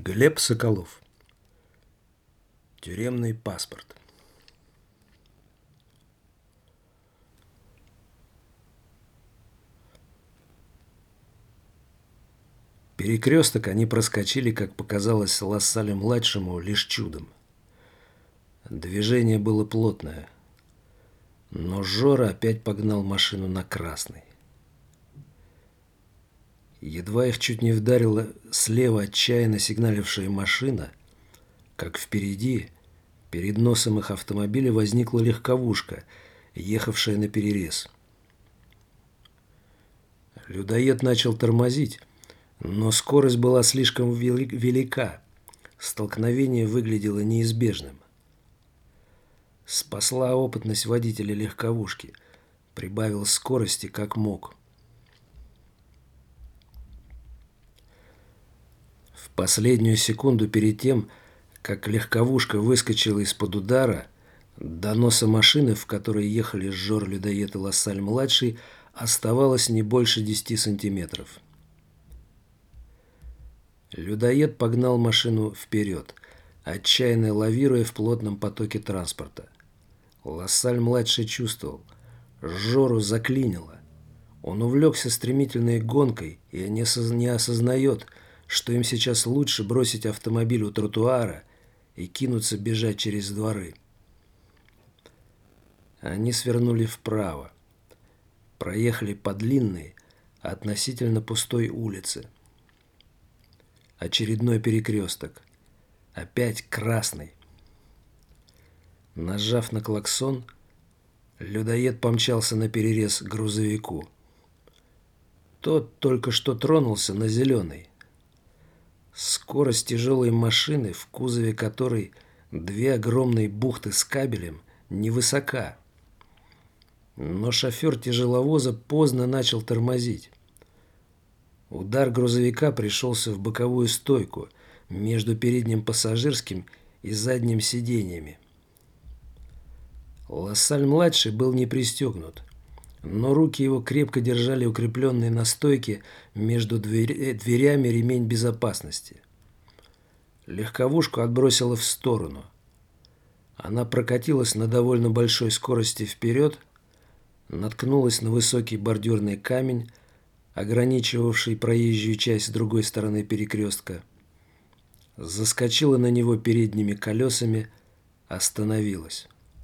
Глеб Соколов. Тюремный паспорт. Перекресток они проскочили, как показалось Лассале-младшему, лишь чудом. Движение было плотное, но Жора опять погнал машину на красный. Едва их чуть не вдарила слева отчаянно сигналившая машина, как впереди, перед носом их автомобиля, возникла легковушка, ехавшая наперерез. Людоед начал тормозить, но скорость была слишком велика. Столкновение выглядело неизбежным. Спасла опытность водителя легковушки, прибавил скорости как мог. В последнюю секунду перед тем, как легковушка выскочила из-под удара, до носа машины, в которой ехали Жор-людоед и Лассаль-младший, оставалось не больше 10 сантиметров. Людоед погнал машину вперед, отчаянно лавируя в плотном потоке транспорта. Лассаль-младший чувствовал, Жору заклинило. Он увлекся стремительной гонкой и не осознает, что им сейчас лучше бросить автомобиль у тротуара и кинуться бежать через дворы. Они свернули вправо, проехали по длинной, относительно пустой улице. Очередной перекресток. Опять красный. Нажав на клаксон, людоед помчался наперерез грузовику. Тот только что тронулся на зеленый. Скорость тяжелой машины, в кузове которой две огромные бухты с кабелем, невысока. Но шофер тяжеловоза поздно начал тормозить. Удар грузовика пришелся в боковую стойку между передним пассажирским и задним сиденьями. Лассаль-младший был не пристегнут, но руки его крепко держали укрепленный на стойке между дверями ремень безопасности. Легковушку отбросило в сторону. Она прокатилась на довольно большой скорости вперед, наткнулась на высокий бордюрный камень, ограничивавший проезжую часть с другой стороны перекрестка, заскочила на него передними колесами, остановилась.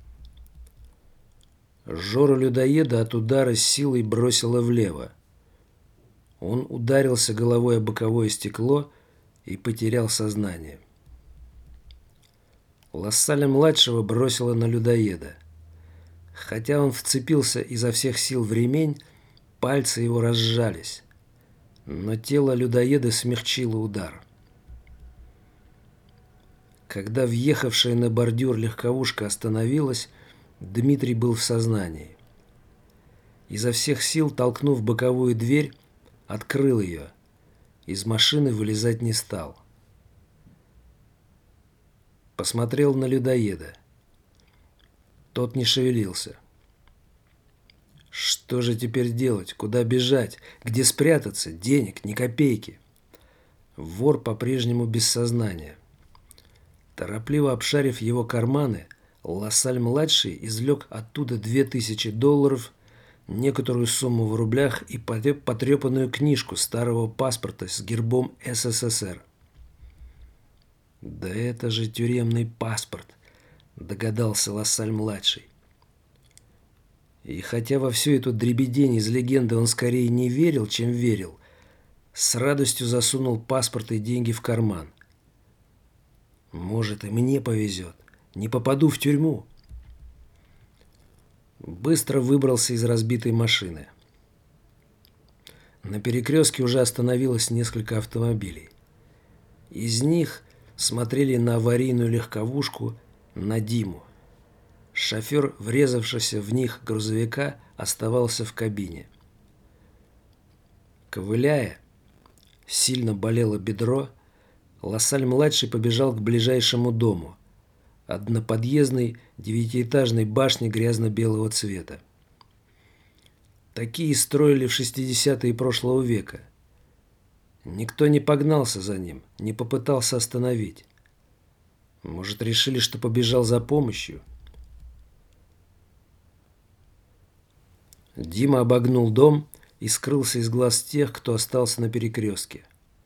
Жору-людоеда от удара с силой бросило влево. Он ударился головой о боковое стекло и потерял сознание. Лассаля-младшего бросило на людоеда. Хотя он вцепился изо всех сил в ремень, пальцы его разжались, но тело людоеда смягчило удар. Когда въехавшая на бордюр легковушка остановилась, Дмитрий был в сознании. Изо всех сил, толкнув боковую дверь, открыл ее. Из машины вылезать не стал. Посмотрел на людоеда. Тот не шевелился. Что же теперь делать? Куда бежать? Где спрятаться? Денег ни копейки. Вор по-прежнему без сознания. Торопливо обшарив его карманы, Лассаль-младший извлек оттуда $2000, некоторую сумму в рублях и потрепанную книжку старого паспорта с гербом СССР. «Да это же тюремный паспорт», — догадался Лассаль-младший. И хотя во всю эту дребедень из легенды он скорее не верил, чем верил, с радостью засунул паспорт и деньги в карман. «Может, и мне повезет. Не попаду в тюрьму». Быстро выбрался из разбитой машины. На перекрестке уже остановилось несколько автомобилей. Из них смотрели на аварийную легковушку, на Диму. Шофер, врезавшийся в них грузовика, оставался в кабине. Ковыляя, сильно болело бедро, Лассаль-младший побежал к ближайшему дому, одноподъездной 9-этажной башне грязно-белого цвета. Такие строили в 60-е прошлого века. Никто не погнался за ним, не попытался остановить. Может, решили, что побежал за помощью? Дима обогнул дом и скрылся из глаз тех, кто остался на перекрестке.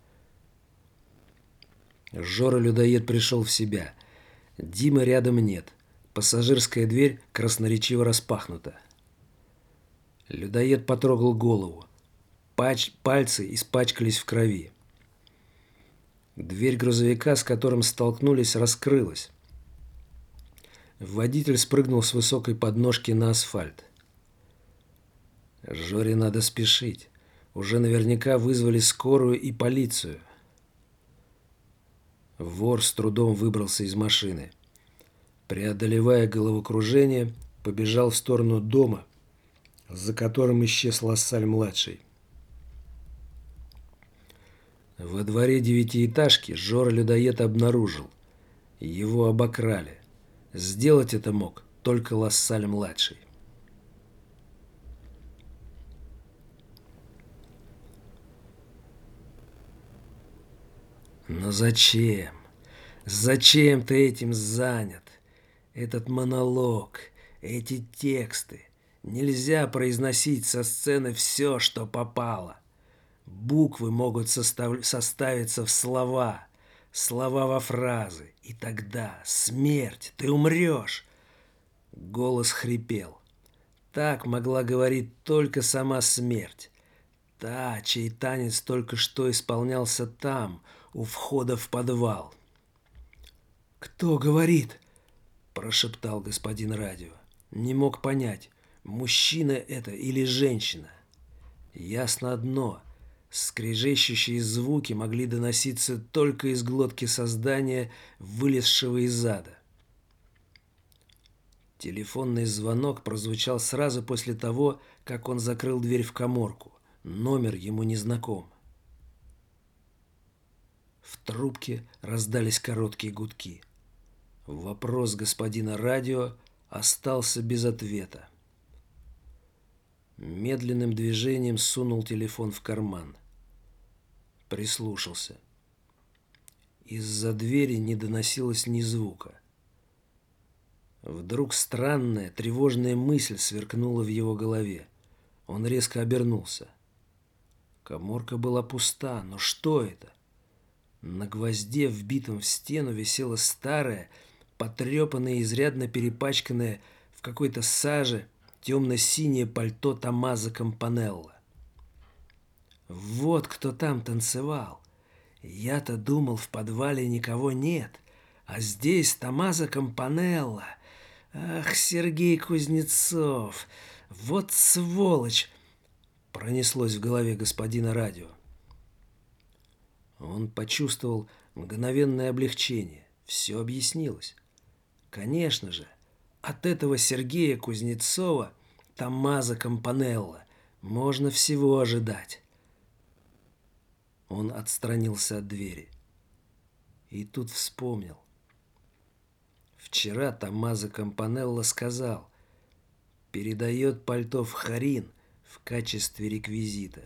Жора-людоед пришел в себя. Димы рядом нет. Пассажирская дверь красноречиво распахнута. Людоед потрогал голову. Пальцы испачкались в крови. Дверь грузовика, с которым столкнулись, раскрылась. Водитель спрыгнул с высокой подножки на асфальт. Жоре надо спешить. Уже наверняка вызвали скорую и полицию. Вор с трудом выбрался из машины. Преодолевая головокружение, побежал в сторону дома, за которым исчез Лассаль-младший. Во дворе девятиэтажки Жора-людоед обнаружил. Его обокрали. Сделать это мог только Лассаль-младший. Но зачем? Зачем ты этим занят? Этот монолог, эти тексты. Нельзя произносить со сцены все, что попало. Буквы могут составиться в слова, слова во фразы. И тогда смерть, ты умрешь. Голос хрипел. Так могла говорить только сама смерть. Та, чей танец только что исполнялся там, у входа в подвал. «Кто говорит?» – прошептал господин радио. Не мог понять, мужчина это или женщина. Ясно одно – скрежещущие звуки могли доноситься только из глотки создания, вылезшего из ада. Телефонный звонок прозвучал сразу после того, как он закрыл дверь в каморку. Номер ему не знаком. В трубке раздались короткие гудки. Вопрос господина радио остался без ответа. Медленным движением сунул телефон в карман. Прислушался. Из-за двери не доносилось ни звука. Вдруг странная, тревожная мысль сверкнула в его голове. Он резко обернулся. Каморка была пуста, но что это? На гвозде, вбитом в стену, висело старое, потрепанное, изрядно перепачканное в какой-то саже, темно-синее пальто Томмазо Кампанелло. Вот кто там танцевал. Я-то думал, в подвале никого нет, а здесь Томмазо Кампанелло. Ах, Сергей Кузнецов, вот сволочь! Пронеслось в голове господина радио. Он почувствовал мгновенное облегчение. Все объяснилось. Конечно же, от этого Сергея Кузнецова, Томмазо Кампанелло, можно всего ожидать. Он отстранился от двери. И тут вспомнил. Вчера Томмазо Кампанелло сказал, передает пальто в Харин в качестве реквизита.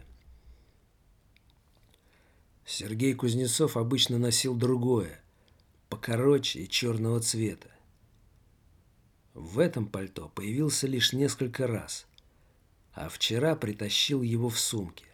Сергей Кузнецов обычно носил другое, покороче и черного цвета. В этом пальто появился лишь несколько раз, а вчера притащил его в сумке.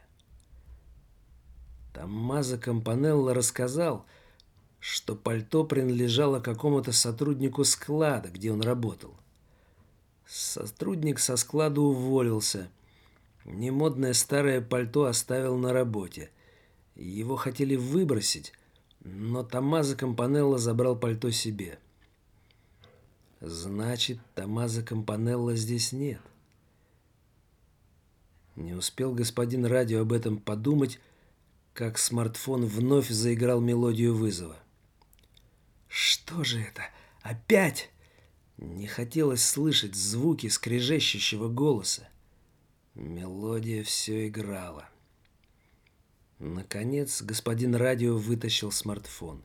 Томмазо Кампанелло рассказал, что пальто принадлежало какому-то сотруднику склада, где он работал. Сотрудник со склада уволился. Немодное старое пальто оставил на работе. Его хотели выбросить, но Томмазо Кампанелло забрал пальто себе. Значит, Томмазо Кампанелло здесь нет. Не успел господин радио об этом подумать, как смартфон вновь заиграл мелодию вызова. Что же это? Опять? Не хотелось слышать звуки скрежещущего голоса. Мелодия все играла. Наконец, господин радио вытащил смартфон.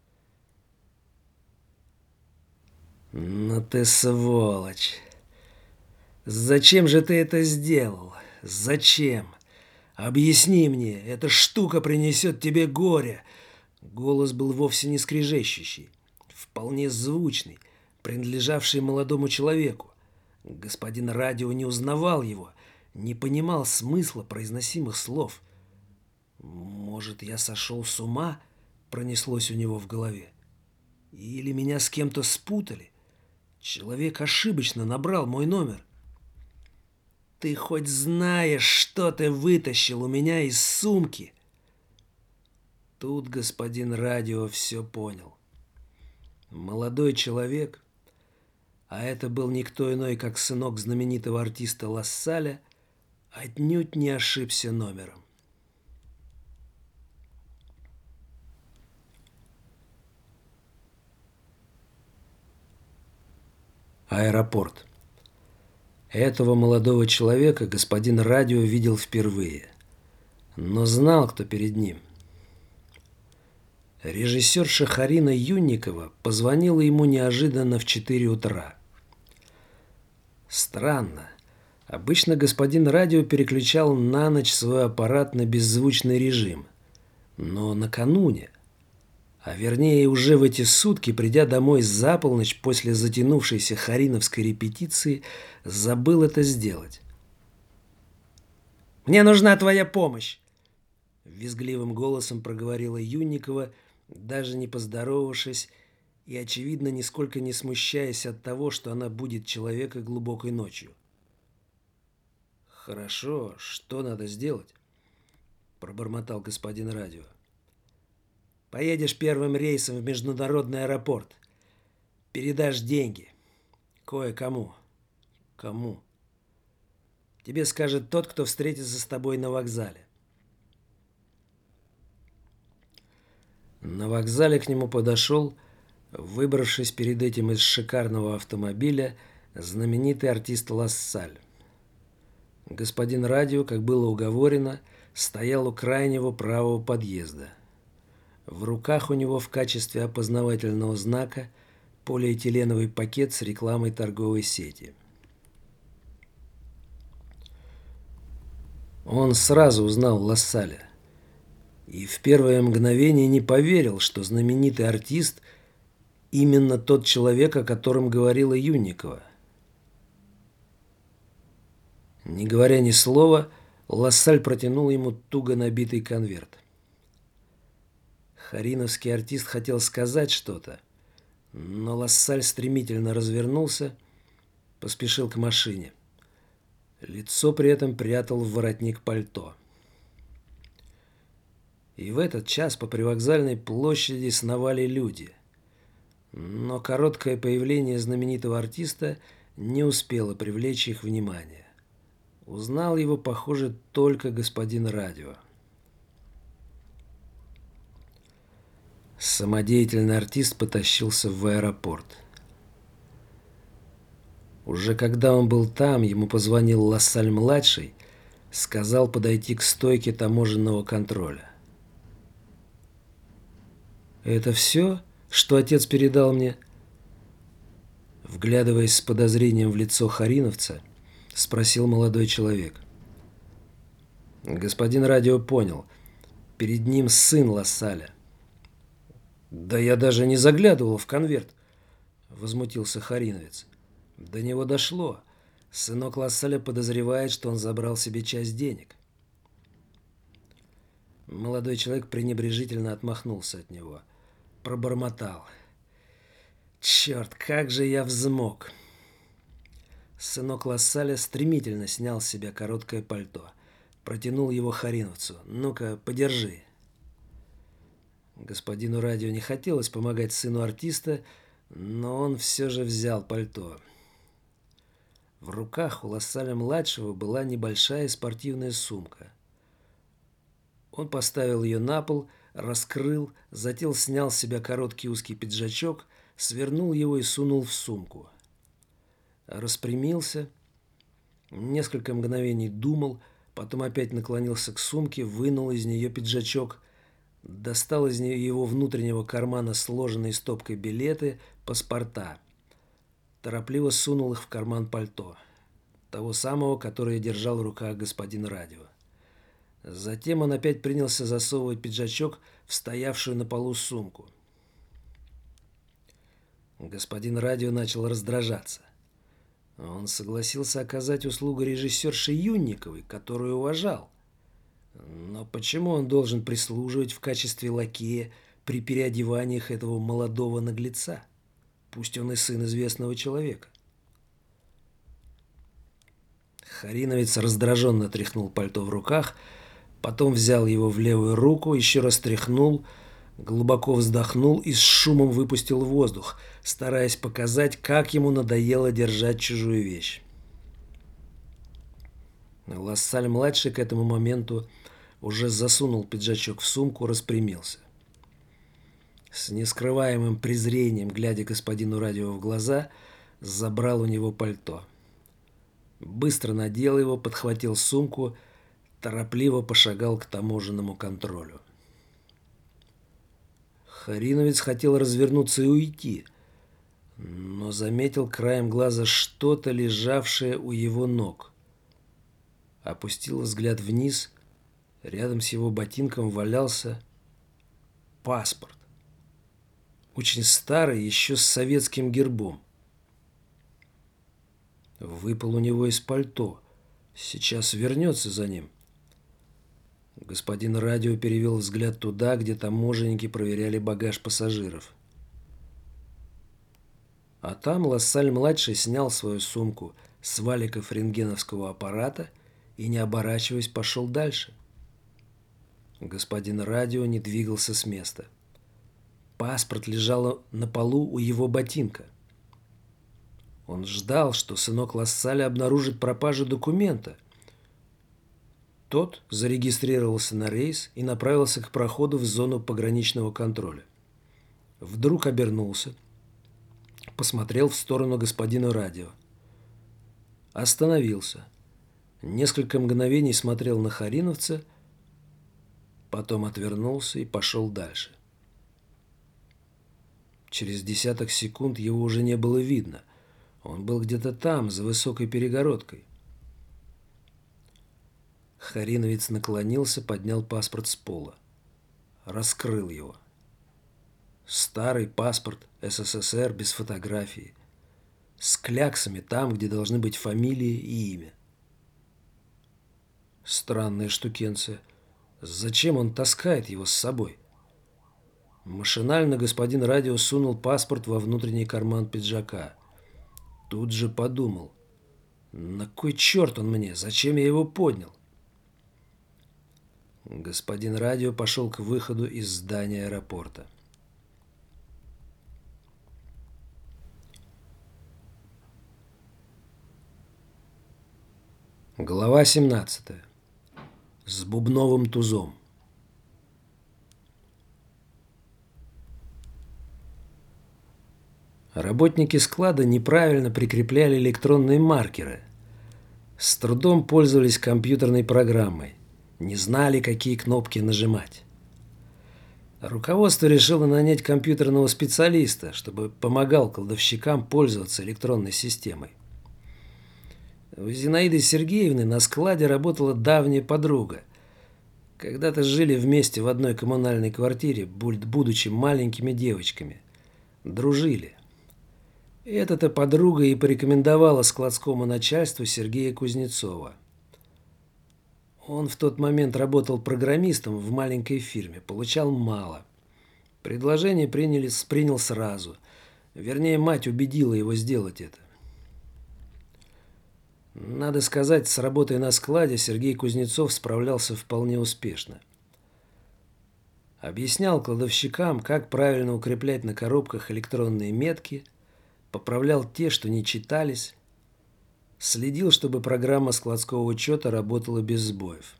«Ну ты сволочь! Зачем же ты это сделал? Зачем? Объясни мне, эта штука принесет тебе горе!» Голос был вовсе не скрежещущий, вполне звучный, принадлежавший молодому человеку. Господин радио не узнавал его, не понимал смысла произносимых слов. «Может, я сошел с ума?» — пронеслось у него в голове. «Или меня с кем-то спутали? Человек ошибочно набрал мой номер». «Ты хоть знаешь, что ты вытащил у меня из сумки?» Тут господин радио все понял. Молодой человек, а это был никто иной, как сынок знаменитого артиста Лассаля, отнюдь не ошибся номером. Аэропорт. Этого молодого человека господин радио видел впервые, но знал, кто перед ним. Режиссерша Харина Юнникова позвонила ему неожиданно в 4 утра. Странно. Обычно господин радио переключал на ночь свой аппарат на беззвучный режим. Но накануне, а вернее уже в эти сутки, придя домой за полночь после затянувшейся хариновской репетиции, забыл это сделать. «Мне нужна твоя помощь!» — визгливым голосом проговорила Юнникова, даже не поздоровавшись и, очевидно, нисколько не смущаясь от того, что она будет человека глубокой ночью. «Хорошо, что надо сделать?» — пробормотал господин радио. «Поедешь первым рейсом в международный аэропорт. Передашь деньги. Кое-кому». «Кому?» «Тебе скажет тот, кто встретится с тобой на вокзале». На вокзале к нему подошел, выбравшись перед этим из шикарного автомобиля, знаменитый артист Лассаль. Господин радио, как было уговорено, стоял у крайнего правого подъезда. В руках у него в качестве опознавательного знака полиэтиленовый пакет с рекламой торговой сети. Он сразу узнал Лассаля и в первое мгновение не поверил, что знаменитый артист именно тот человек, о котором говорила Юнникова. Не говоря ни слова, Лассаль протянул ему туго набитый конверт. Хариновский артист хотел сказать что-то, но Лассаль стремительно развернулся, поспешил к машине. Лицо при этом прятал в воротник пальто. И в этот час по привокзальной площади сновали люди. Но короткое появление знаменитого артиста не успело привлечь их внимание. Узнал его, похоже, только господин радио. Самодеятельный артист потащился в аэропорт. Уже когда он был там, ему позвонил Лассаль-младший, сказал подойти к стойке таможенного контроля. «Это все, что отец передал мне?» Вглядываясь с подозрением в лицо хариновца, спросил молодой человек. Господин радио понял. Перед ним сын Лассаля. «Да я даже не заглядывал в конверт», — возмутился хариновец. До него дошло. Сынок Лассаля подозревает, что он забрал себе часть денег. Молодой человек пренебрежительно отмахнулся от него. Пробормотал. «Черт, как же я взмок!» Сынок Лассаля стремительно снял с себя короткое пальто. Протянул его хариновцу. «Ну-ка, подержи». Господину радио не хотелось помогать сыну артиста, но он все же взял пальто. В руках у Лассаля-младшего была небольшая спортивная сумка. Он поставил ее на пол, раскрыл, затем снял с себя короткий узкий пиджачок, свернул его и сунул в сумку. Распрямился, несколько мгновений думал, потом опять наклонился к сумке, вынул из нее пиджачок, достал из его внутреннего кармана сложенные стопкой билеты, паспорта. Торопливо сунул их в карман пальто, того самого, которое держал в руках господин радио. Затем он опять принялся засовывать пиджачок в стоявшую на полу сумку. Господин радио начал раздражаться. Он согласился оказать услугу режиссерше Юнниковой, которую уважал. Но почему он должен прислуживать в качестве лакея при переодеваниях этого молодого наглеца? Пусть он и сын известного человека. Хариновец раздраженно тряхнул пальто в руках, потом взял его в левую руку, еще раз тряхнул, глубоко вздохнул и с шумом выпустил воздух, стараясь показать, как ему надоело держать чужую вещь. Лассаль-младший к этому моменту уже засунул пиджачок в сумку, распрямился. С нескрываемым презрением, глядя господину радио в глаза, забрал у него пальто. Быстро надел его, подхватил сумку, торопливо пошагал к таможенному контролю. Хариновец хотел развернуться и уйти, но заметил краем глаза что-то, лежавшее у его ног. Опустил взгляд вниз, рядом с его ботинком валялся паспорт. Очень старый, еще с советским гербом. Выпал у него из пальто. Сейчас вернется за ним. Господин радио перевел взгляд туда, где таможенники проверяли багаж пассажиров. А там Лассаль-младший снял свою сумку с валиков рентгеновского аппарата и, не оборачиваясь, пошел дальше. Господин радио не двигался с места. Паспорт лежал на полу у его ботинка. Он ждал, что сынок Лассаля обнаружит пропажу документа. Тот зарегистрировался на рейс и направился к проходу в зону пограничного контроля. Вдруг обернулся, посмотрел в сторону господина радио. Остановился. Несколько мгновений смотрел на хариновца, потом отвернулся и пошел дальше. Через десяток секунд его уже не было видно. Он был где-то там, за высокой перегородкой. Хариновец наклонился, поднял паспорт с пола. Раскрыл его. Старый паспорт СССР без фотографии. С кляксами там, где должны быть фамилия и имя. Странная штукенция. Зачем он таскает его с собой? Машинально господин радио сунул паспорт во внутренний карман пиджака. Тут же подумал. На кой черт он мне? Зачем я его поднял? Господин радио пошел к выходу из здания аэропорта. Глава 17. С бубновым тузом. Работники склада неправильно прикрепляли электронные маркеры. С трудом пользовались компьютерной программой. Не знали, какие кнопки нажимать. Руководство решило нанять компьютерного специалиста, чтобы помогал кладовщикам пользоваться электронной системой. У Зинаиды Сергеевны на складе работала давняя подруга. Когда-то жили вместе в одной коммунальной квартире, будучи маленькими девочками. Дружили. Эта-то подруга и порекомендовала складскому начальству Сергея Кузнецова. Он в тот момент работал программистом в маленькой фирме, получал мало. Предложение принял сразу. Вернее, мать убедила его сделать это. Надо сказать, с работой на складе Сергей Кузнецов справлялся вполне успешно. Объяснял кладовщикам, как правильно укреплять на коробках электронные метки, поправлял те, что не читались, следил, чтобы программа складского учета работала без сбоев.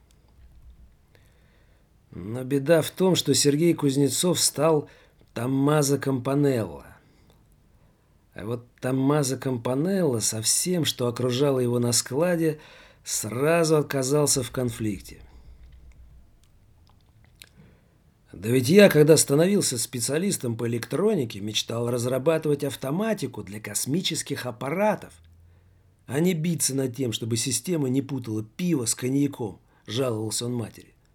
Но беда в том, что Сергей Кузнецов стал Томмазо Кампанелло. А вот Томмазо Кампанелло со всем, что окружало его на складе, сразу оказался в конфликте. Да ведь я, когда становился специалистом по электронике, мечтал разрабатывать автоматику для космических аппаратов, а не биться над тем, чтобы система не путала пиво с коньяком, жаловался он матери.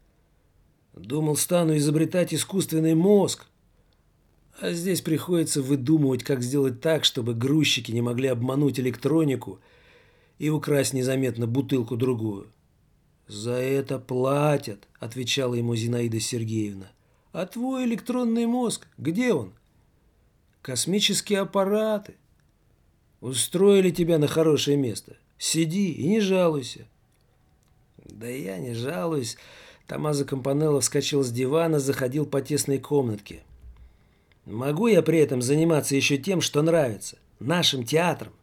Думал, стану изобретать искусственный мозг. А здесь приходится выдумывать, как сделать так, чтобы грузчики не могли обмануть электронику и украсть незаметно бутылку-другую. «За это платят», — отвечала ему Зинаида Сергеевна. «А твой электронный мозг, где он? Космические аппараты. Устроили тебя на хорошее место. Сиди и не жалуйся». «Да я не жалуюсь». Томмазо Кампанелло вскочил с дивана, заходил по тесной комнатке. «Могу я при этом заниматься еще тем, что нравится? Нашим театром?»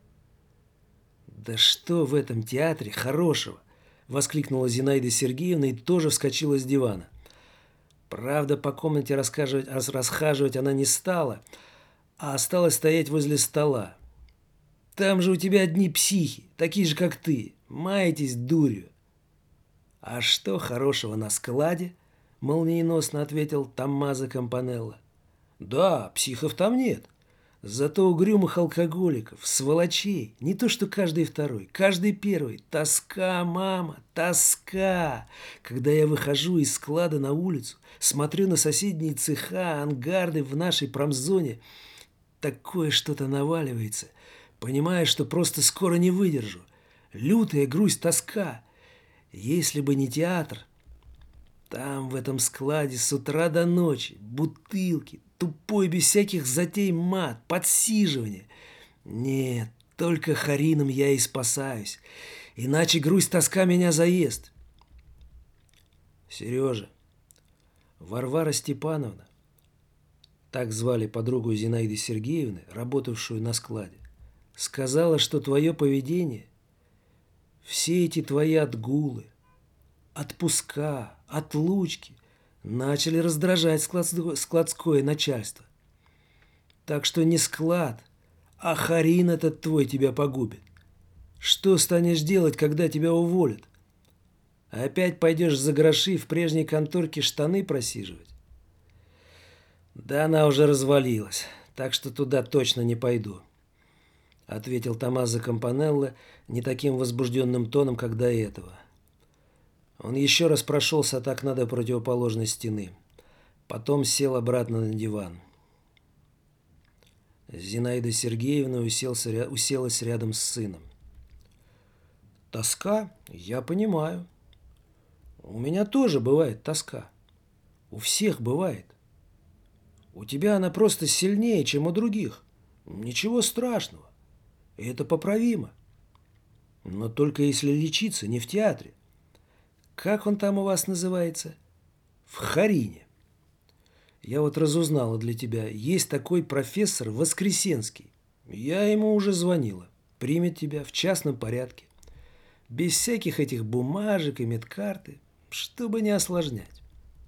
«Да что в этом театре хорошего?» — воскликнула Зинаида Сергеевна и тоже вскочила с дивана. Правда, по комнате расхаживать она не стала, а осталась стоять возле стола. «Там же у тебя одни психи, такие же, как ты. Маетесь дурью». «А что хорошего на складе?» — молниеносно ответил Томмазо Кампанелло. «Да, психов там нет. Зато угрюмых алкоголиков, сволочей, не то что каждый второй, каждый первый. Тоска, мама, тоска. Когда я выхожу из склада на улицу, смотрю на соседние цеха, ангарды в нашей промзоне, такое что-то наваливается. Понимаю, что просто скоро не выдержу. Лютая грусть, тоска. Если бы не театр, там, в этом складе, с утра до ночи, бутылки, тупой, без всяких затей мат, подсиживание. Нет, только Харином я и спасаюсь, иначе грусть, тоска меня заест». «Сережа, Варвара Степановна, так звали подругу Зинаиды Сергеевны, работавшую на складе, сказала, что твое поведение, все эти твои отгулы, отпуска, отлучки начали раздражать складское начальство. Так что не склад, а Харин этот твой тебя погубит. Что станешь делать, когда тебя уволят? Опять пойдешь за гроши в прежней конторке штаны просиживать?» «Да она уже развалилась, так что туда точно не пойду», — ответил Томмазо Кампанелло не таким возбужденным тоном, как до этого. Он еще раз прошелся от окна до противоположной стены. Потом сел обратно на диван. Зинаида Сергеевна уселась рядом с сыном. «Тоска? Я понимаю. У меня тоже бывает тоска. У всех бывает. У тебя она просто сильнее, чем у других. Ничего страшного. И это поправимо. Но только если лечиться не в театре. Как он там у вас называется? В Харине. Я вот разузнала для тебя. Есть такой профессор Воскресенский. Я ему уже звонила. Примет тебя в частном порядке. Без всяких этих бумажек и медкарты, чтобы не осложнять».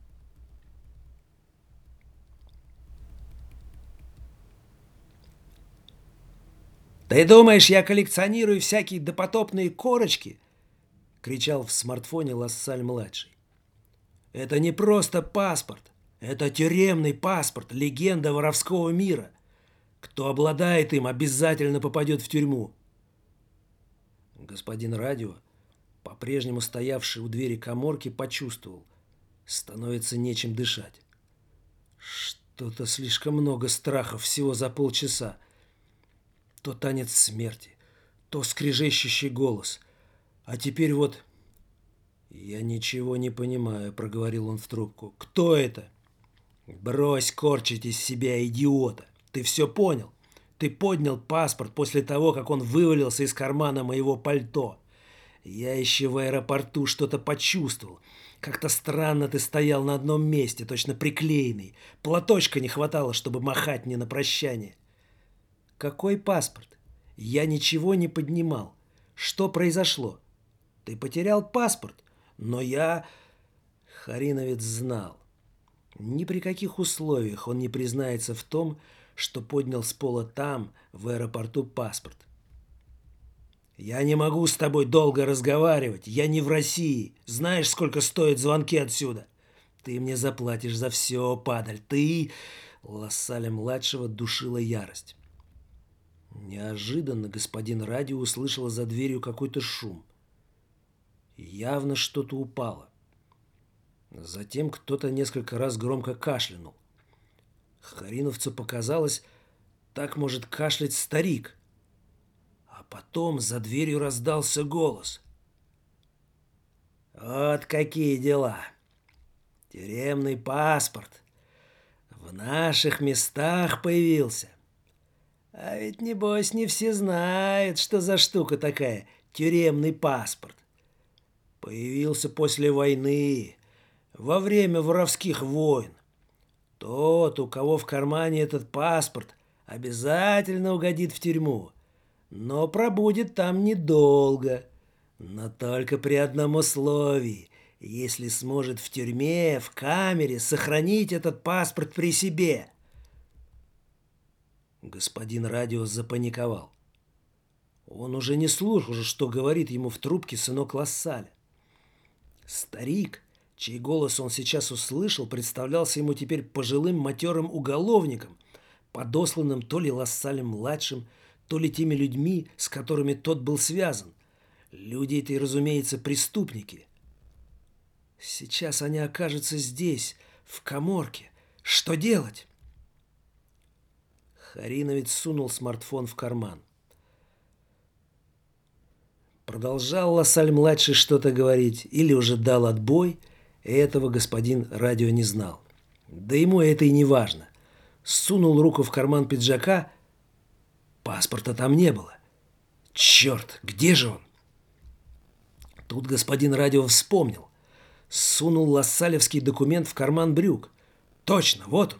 «Ты думаешь, я коллекционирую всякие допотопные корочки?» — кричал в смартфоне Лассаль-младший. «Это не просто паспорт. Это тюремный паспорт, легенда воровского мира. Кто обладает им, обязательно попадет в тюрьму». Господин радио, по-прежнему стоявший у двери каморки, почувствовал. Становится нечем дышать. Что-то слишком много страхов всего за полчаса. То танец смерти, то скрежещущий голос. А теперь вот... «Я ничего не понимаю», — проговорил он в трубку. «Кто это?» «Брось корчить из себя идиота. Ты все понял? Ты поднял паспорт после того, как он вывалился из кармана моего пальто. Я еще в аэропорту что-то почувствовал. Как-то странно ты стоял на одном месте, точно приклеенный. Платочка не хватало, чтобы махать мне на прощание». «Какой паспорт? Я ничего не поднимал. Что произошло? Ты потерял паспорт, но я...» Хариновец знал. Ни при каких условиях он не признается в том, что поднял с пола там, в аэропорту, паспорт. «Я не могу с тобой долго разговаривать. Я не в России. Знаешь, сколько стоят звонки отсюда? Ты мне заплатишь за все, падаль. Ты...» Лассаля-младшего душила ярость. Неожиданно господин радио услышал за дверью какой-то шум. Явно что-то упало. Затем кто-то несколько раз громко кашлянул. Хариновцу показалось, так может кашлять старик. А потом за дверью раздался голос. «Вот какие дела! Тюремный паспорт в наших местах появился. А ведь, небось, не все знают, что за штука такая тюремный паспорт. Появился после войны, во время воровских войн. Тот, у кого в кармане этот паспорт, обязательно угодит в тюрьму, но пробудет там недолго. Но только при одном условии, если сможет в тюрьме, в камере сохранить этот паспорт при себе». Господин радио запаниковал. Он уже не слушал, что говорит ему в трубке сынок Лассаля. Старик, чей голос он сейчас услышал, представлялся ему теперь пожилым матерым уголовником, подосланным то ли Лассалем-младшим, то ли теми людьми, с которыми тот был связан. Люди эти, разумеется, преступники. Сейчас они окажутся здесь, в каморке. Что делать? Хариновец сунул смартфон в карман. Продолжал Лассаль-младший что-то говорить или уже дал отбой, этого господин радио не знал. Да ему это и не важно. Сунул руку в карман пиджака, паспорта там не было. Черт, где же он? Тут господин радио вспомнил. Сунул лассалевский документ в карман брюк. Точно, вот он.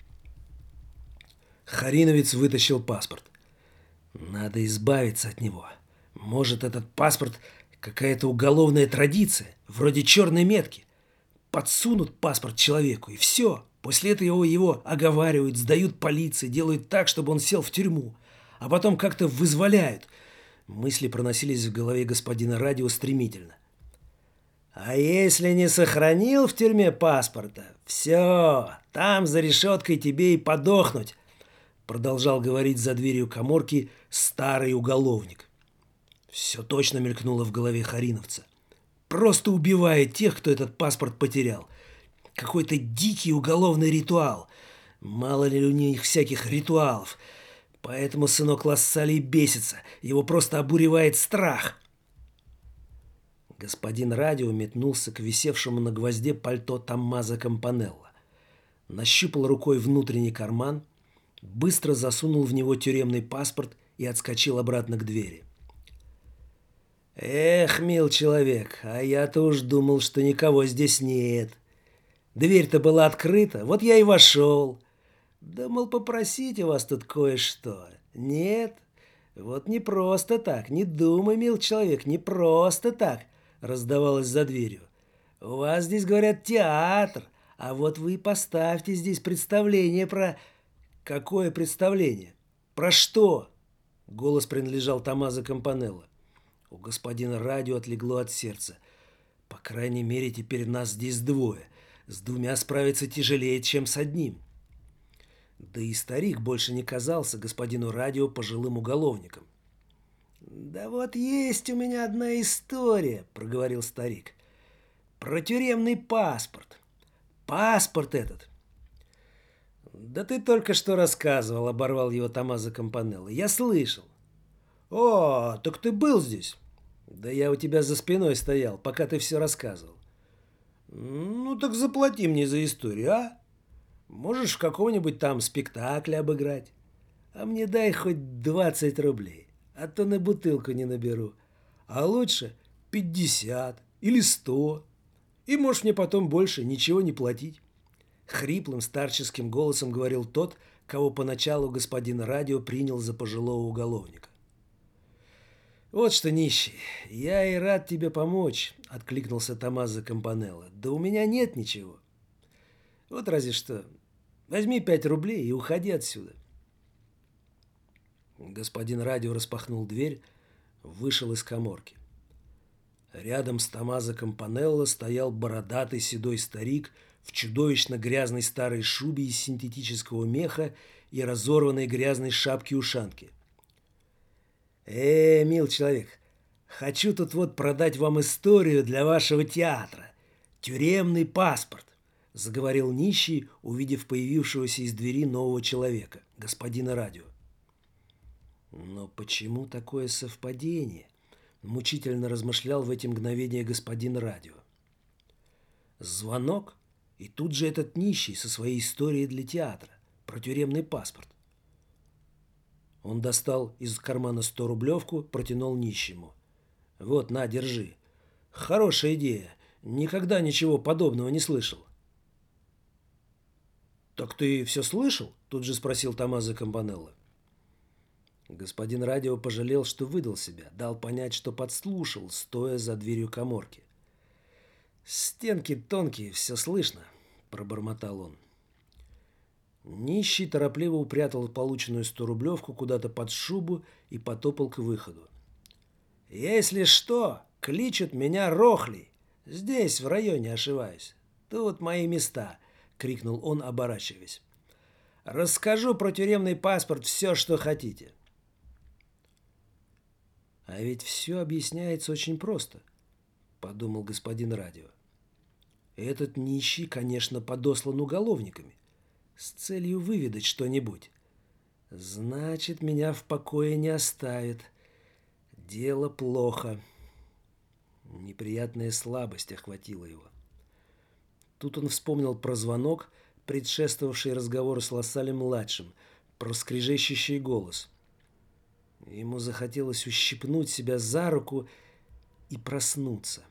Хариновец вытащил паспорт. Надо избавиться от него. Может, этот паспорт какая-то уголовная традиция, вроде черной метки. Подсунут паспорт человеку, и все. После этого его оговаривают, сдают полиции, делают так, чтобы он сел в тюрьму. А потом как-то вызволяют. Мысли проносились в голове господина радио стремительно. А если не сохранил в тюрьме паспорта, все, там за решеткой тебе и подохнуть, продолжал говорить за дверью каморки старый уголовник. Все точно мелькнуло в голове хариновца. Просто убивает тех, кто этот паспорт потерял. Какой-то дикий уголовный ритуал. Мало ли у них всяких ритуалов. Поэтому сынок Лассали бесится. Его просто обуревает страх. Господин радио метнулся к висевшему на гвозде пальто Томмазо Кампанелло. Нащупал рукой внутренний карман, быстро засунул в него тюремный паспорт и отскочил обратно к двери. «Эх, мил человек, а я-то уж думал, что никого здесь нет. Дверь-то была открыта, вот я и вошел. Думал попросить у вас тут кое-что. Нет, вот не просто так, не думай, мил человек, не просто так», раздавалось за дверью. «У вас здесь, говорят, театр, а вот вы поставьте здесь представление про...» «Какое представление? Про что?» Голос принадлежал Томмазо Кампанелло. У господина радио отлегло от сердца. По крайней мере, теперь нас здесь двое. С двумя справиться тяжелее, чем с одним. Да и старик больше не казался господину радио пожилым уголовником. «Да вот есть у меня одна история», — проговорил старик. «Про тюремный паспорт. Паспорт этот». «Да ты только что рассказывал», — оборвал его Томмазо Кампанелло. «Я слышал». «О, так ты был здесь?» «Да я у тебя за спиной стоял, пока ты все рассказывал». «Ну так заплати мне за историю, а? Можешь в каком-нибудь там спектакле обыграть. А мне дай хоть 20 рублей, а то на бутылку не наберу. А лучше 50 или 100. И можешь мне потом больше ничего не платить». Хриплым старческим голосом говорил тот, кого поначалу господин радио принял за пожилого уголовника. «Вот что, нищий, я и рад тебе помочь», — откликнулся Томмазо Кампанелло. «Да у меня нет ничего. Вот разве что. Возьми 5 рублей и уходи отсюда». Господин радио распахнул дверь, вышел из каморки. Рядом с Томмазо Кампанелло стоял бородатый седой старик в чудовищно грязной старой шубе из синтетического меха и разорванной грязной шапке-ушанке. «Мил человек, хочу тут вот продать вам историю для вашего театра. «Тюремный паспорт», — заговорил нищий, увидев появившегося из двери нового человека, господина Радио. «Но почему такое совпадение?» — мучительно размышлял в эти мгновения господин Радио. Звонок, и тут же этот нищий со своей историей для театра про тюремный паспорт. Он достал из кармана 100-рублевку, протянул нищему. «Вот, на, держи. Хорошая идея. Никогда ничего подобного не слышал». «Так ты все слышал?» – тут же спросил Томмазо Кампанелло. Господин Радио пожалел, что выдал себя, дал понять, что подслушал, стоя за дверью каморки. «Стенки тонкие, все слышно», – пробормотал он. Нищий торопливо упрятал полученную 100-рублевку куда-то под шубу и потопал к выходу. «Если что, кличут меня Рохлей. Здесь, в районе, ошиваюсь. Тут мои места», — крикнул он, оборачиваясь. «Расскажу про тюремный паспорт все, что хотите». «А ведь все объясняется очень просто», — подумал господин Радио. «Этот нищий, конечно, подослан уголовниками, с целью выведать что-нибудь. Значит, меня в покое не оставит. Дело плохо». Неприятная слабость охватила его. Тут он вспомнил про звонок, предшествовавший разговору с Лассалем-младшим, про скрежещущий голос. Ему захотелось ущипнуть себя за руку и проснуться.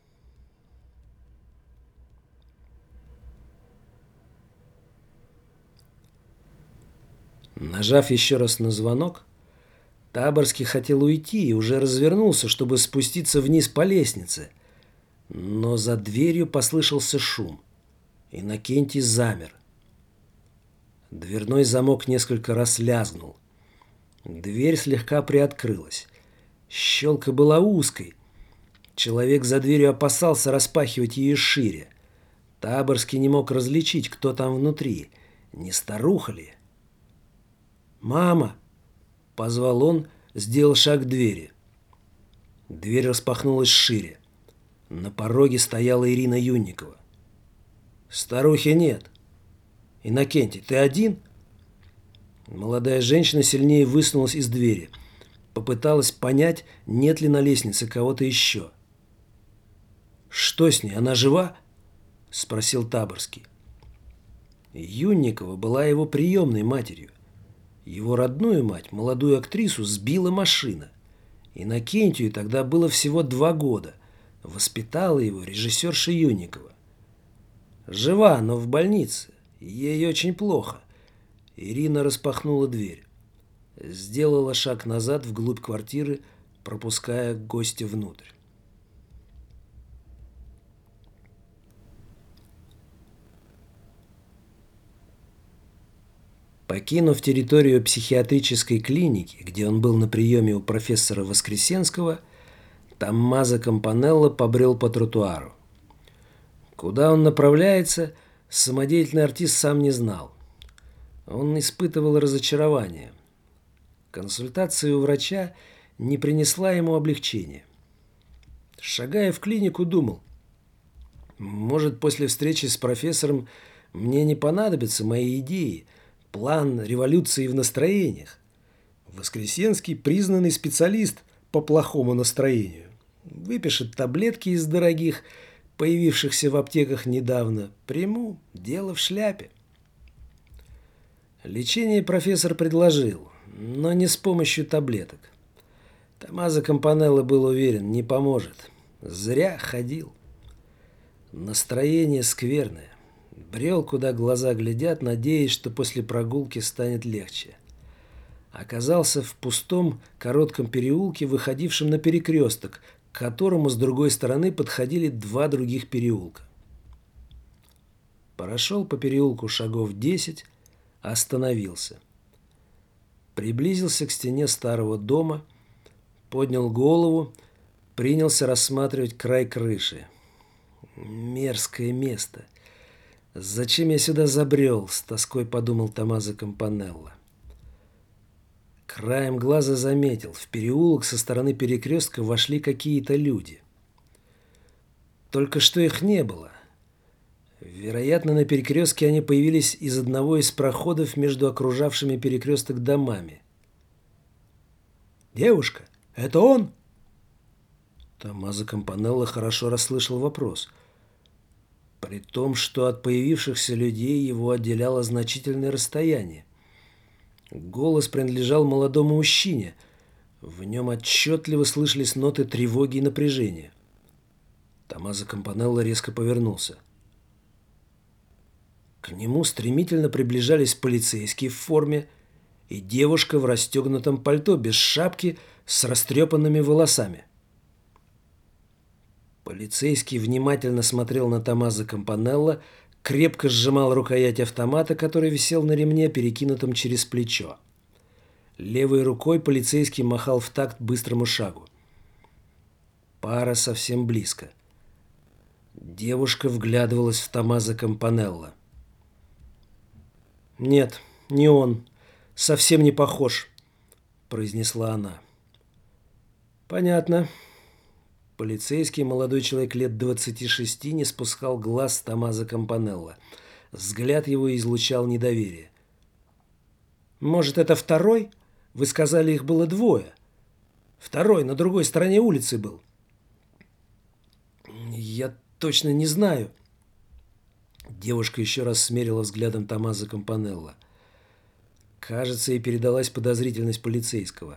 Нажав еще раз на звонок, Таборский хотел уйти и уже развернулся, чтобы спуститься вниз по лестнице. Но за дверью послышался шум. Иннокентий замер. Дверной замок несколько раз лязгнул. Дверь слегка приоткрылась. Щелка была узкой. Человек за дверью опасался распахивать ее шире. Таборский не мог различить, кто там внутри. Не старуха ли? «Мама!» — позвал он, сделал шаг к двери. Дверь распахнулась шире. На пороге стояла Ирина Юнникова. «Старухи нет. Иннокентий, ты один?» Молодая женщина сильнее высунулась из двери. Попыталась понять, нет ли на лестнице кого-то еще. «Что с ней? Она жива?» — спросил Таборский. Юнникова была его приемной матерью. Его родную мать, молодую актрису, сбила машина. Иннокентию тогда было всего 2 года. Воспитала его режиссерша Юнникова. Жива, но в больнице. Ей очень плохо. Ирина распахнула дверь. Сделала шаг назад вглубь квартиры, пропуская гостя внутрь. Покинув территорию психиатрической клиники, где он был на приеме у профессора Воскресенского, Томмазо Кампанелло побрел по тротуару. Куда он направляется, самодеятельный артист сам не знал. Он испытывал разочарование. Консультация у врача не принесла ему облегчения. Шагая в клинику, думал, может, после встречи с профессором мне не понадобятся мои идеи, план революции в настроениях. Воскресенский признанный специалист по плохому настроению. Выпишет таблетки из дорогих, появившихся в аптеках недавно. Приму, дело в шляпе. Лечение профессор предложил, но не с помощью таблеток. Томмазо Кампанелло был уверен, не поможет. Зря ходил. Настроение скверное. Брел, куда глаза глядят, надеясь, что после прогулки станет легче. Оказался в пустом, коротком переулке, выходившем на перекресток, к которому с другой стороны подходили 2 других переулка. Прошел по переулку шагов 10, остановился. Приблизился к стене старого дома, поднял голову, принялся рассматривать край крыши. Мерзкое место. «Зачем я сюда забрел?» — с тоской подумал Томмазо Кампанелло. Краем глаза заметил, в переулок со стороны перекрестка вошли какие-то люди. Только что их не было. Вероятно, на перекрестке они появились из одного из проходов между окружавшими перекресток домами. «Девушка, это он?» Томмазо Кампанелло хорошо расслышал вопрос. При том, что от появившихся людей его отделяло значительное расстояние. Голос принадлежал молодому мужчине. В нем отчетливо слышались ноты тревоги и напряжения. Томмазо Кампанелло резко повернулся. К нему стремительно приближались полицейские в форме и девушка в расстегнутом пальто, без шапки, с растрепанными волосами. Полицейский внимательно смотрел на Томмазо Кампанелло, крепко сжимал рукоять автомата, который висел на ремне, перекинутом через плечо. Левой рукой полицейский махал в такт быстрому шагу. Пара совсем близко. Девушка вглядывалась в Томмазо Кампанелло. «Нет, не он. Совсем не похож», — произнесла она. «Понятно». Полицейский, молодой человек лет 26, не спускал глаз с Томмазо Кампанелло. Взгляд его излучал недоверие. «Может, это второй? Вы сказали, их было двое. Второй на другой стороне улицы был». «Я точно не знаю». Девушка еще раз смерила взглядом Томмазо Кампанелло. Кажется, ей передалась подозрительность полицейского.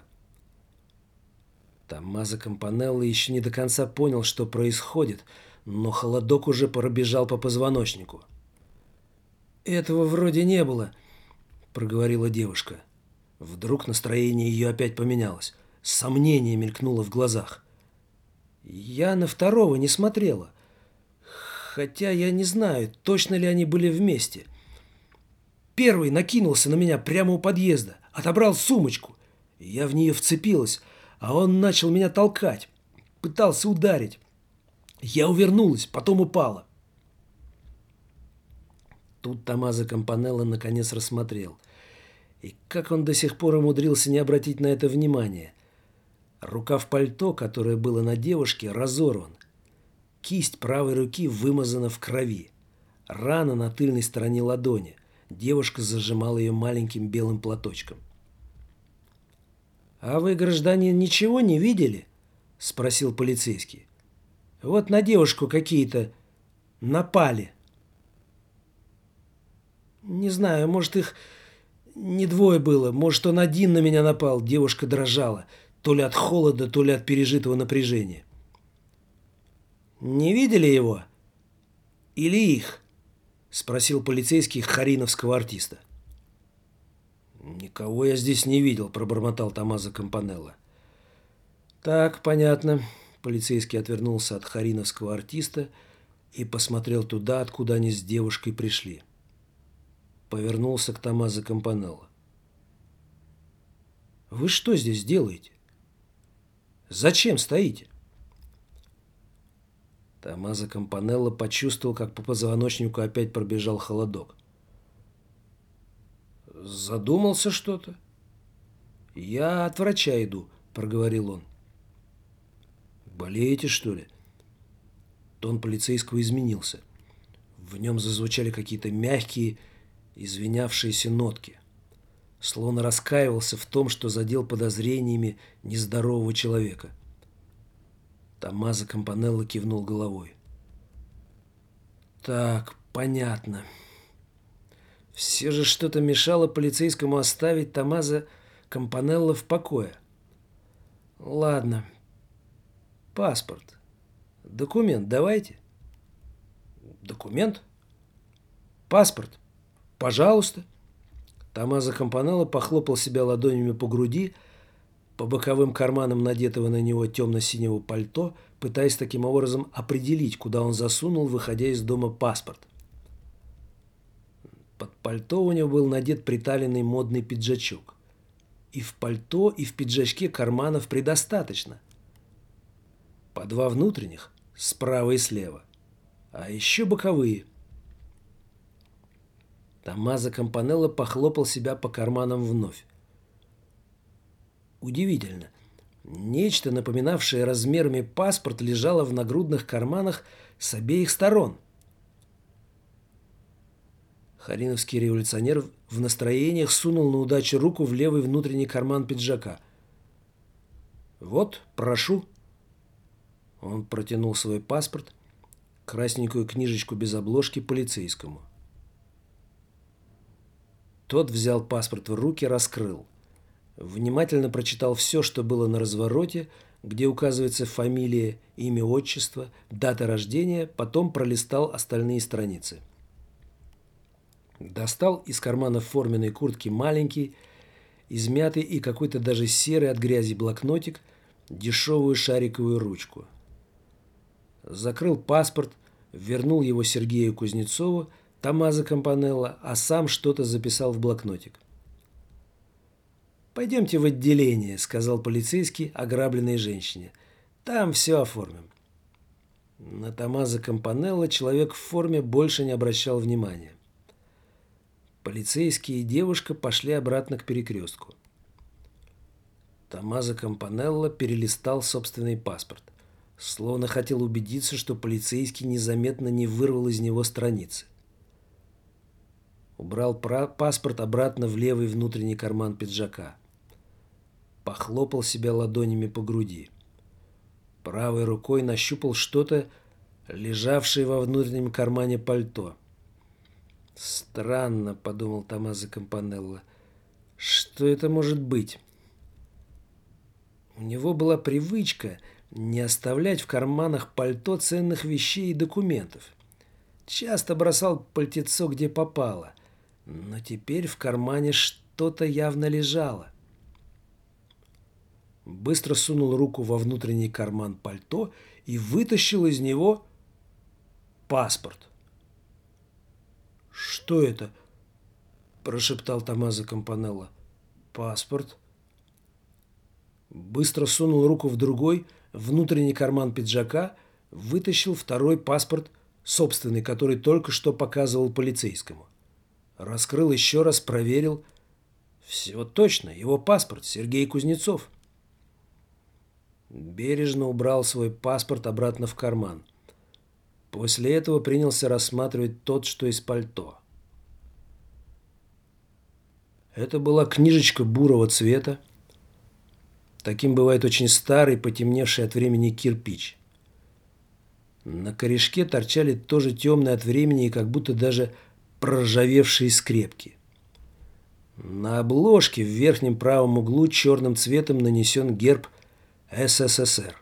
Томмазо Кампанелло еще не до конца понял, что происходит, но холодок уже пробежал по позвоночнику. «Этого вроде не было», — проговорила девушка. Вдруг настроение ее опять поменялось. Сомнение мелькнуло в глазах. «Я на второго не смотрела. Хотя я не знаю, точно ли они были вместе. Первый накинулся на меня прямо у подъезда, отобрал сумочку. Я в нее вцепилась, а он начал меня толкать, пытался ударить. Я увернулась, потом упала». Тут Томмазо Кампанелло наконец рассмотрел. И как он до сих пор умудрился не обратить на это внимания. Рукав пальто, которое было на девушке, разорван. Кисть правой руки вымазана в крови. Рана на тыльной стороне ладони. Девушка зажимала ее маленьким белым платочком. «А вы, гражданин, ничего не видели?» – спросил полицейский. «Вот на девушку какие-то напали». «Не знаю, может, их не двое было. Может, он один на меня напал». Девушка дрожала, то ли от холода, то ли от пережитого напряжения. «Не видели его? Или их?» – спросил полицейский хариновского артиста. «Никого я здесь не видел», – пробормотал Томмазо Кампанелло. «Так, понятно». Полицейский отвернулся от хариновского артиста и посмотрел туда, откуда они с девушкой пришли. Повернулся к Томмазо Кампанелло. «Вы что здесь делаете? Зачем стоите?» Томмазо Кампанелло почувствовал, как по позвоночнику опять пробежал холодок. «Задумался что-то?» «Я от врача иду», — проговорил он. «Болеете, что ли?» Тон полицейского изменился. В нем зазвучали какие-то мягкие, извинявшиеся нотки. Словно раскаивался в том, что задел подозрениями нездорового человека. Томмазо Кампанелло кивнул головой. «Так, понятно». Все же что-то мешало полицейскому оставить Томмазо Кампанелло в покое. «Ладно. Паспорт. Документ давайте». «Документ? Паспорт? Пожалуйста». Томмазо Кампанелло похлопал себя ладонями по груди, по боковым карманам надетого на него темно-синего пальто, пытаясь таким образом определить, куда он засунул, выходя из дома, паспорт. Под пальто у него был надет приталенный модный пиджачок. И в пальто, и в пиджачке карманов предостаточно. По два внутренних, справа и слева. А еще боковые. Томмазо Кампанелло похлопал себя по карманам вновь. Удивительно. Нечто, напоминавшее размерами паспорт, лежало в нагрудных карманах с обеих сторон. Хариновский революционер в настроениях сунул на удачу руку в левый внутренний карман пиджака. «Вот, прошу». Он протянул свой паспорт, красненькую книжечку без обложки, полицейскому. Тот взял паспорт в руки, раскрыл. Внимательно прочитал все, что было на развороте, где указывается фамилия, имя, отчество, дата рождения, потом пролистал остальные страницы. Достал из кармана форменной куртки маленький, измятый и какой-то даже серый от грязи блокнотик, дешевую шариковую ручку. Закрыл паспорт, вернул его Сергею Кузнецову, Томмазо Кампанелло, а сам что-то записал в блокнотик. «Пойдемте в отделение», — сказал полицейский ограбленной женщине. «Там все оформим». На Томмазо Кампанелло человек в форме больше не обращал внимания. Полицейский и девушка пошли обратно к перекрестку. Томмазо Кампанелло перелистал собственный паспорт, словно хотел убедиться, что полицейский незаметно не вырвал из него страницы. Убрал паспорт обратно в левый внутренний карман пиджака. Похлопал себя ладонями по груди. Правой рукой нащупал что-то, лежавшее во внутреннем кармане пальто. «Странно», — подумал Томмазо Кампанелло, — «что это может быть?» У него была привычка не оставлять в карманах пальто ценных вещей и документов. Часто бросал пальтецо где попало, но теперь в кармане что-то явно лежало. Быстро сунул руку во внутренний карман пальто и вытащил из него паспорт. «Что это?» – прошептал Томмазо Кампанелло. «Паспорт». Быстро сунул руку в другой, внутренний карман пиджака, вытащил второй паспорт, собственный, который только что показывал полицейскому. Раскрыл еще раз, проверил. Все точно, его паспорт, Сергей Кузнецов. Бережно убрал свой паспорт обратно в карман. После этого принялся рассматривать тот, что из пальто. Это была книжечка бурого цвета. Таким бывает очень старый, потемневший от времени кирпич. На корешке торчали тоже темные от времени и как будто даже проржавевшие скрепки. На обложке в верхнем правом углу черным цветом нанесен герб СССР.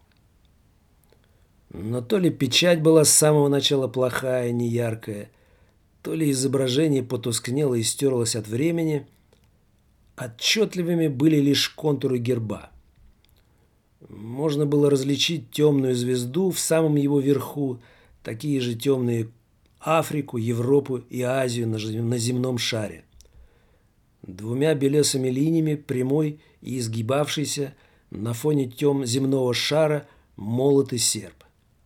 Но то ли печать была с самого начала плохая, неяркая, то ли изображение потускнело и стерлось от времени, отчетливыми были лишь контуры герба. Можно было различить темную звезду в самом его верху, такие же темные Африку, Европу и Азию на земном шаре. Двумя белесыми линиями, прямой и изгибавшейся, на фоне земного шара молот и серп.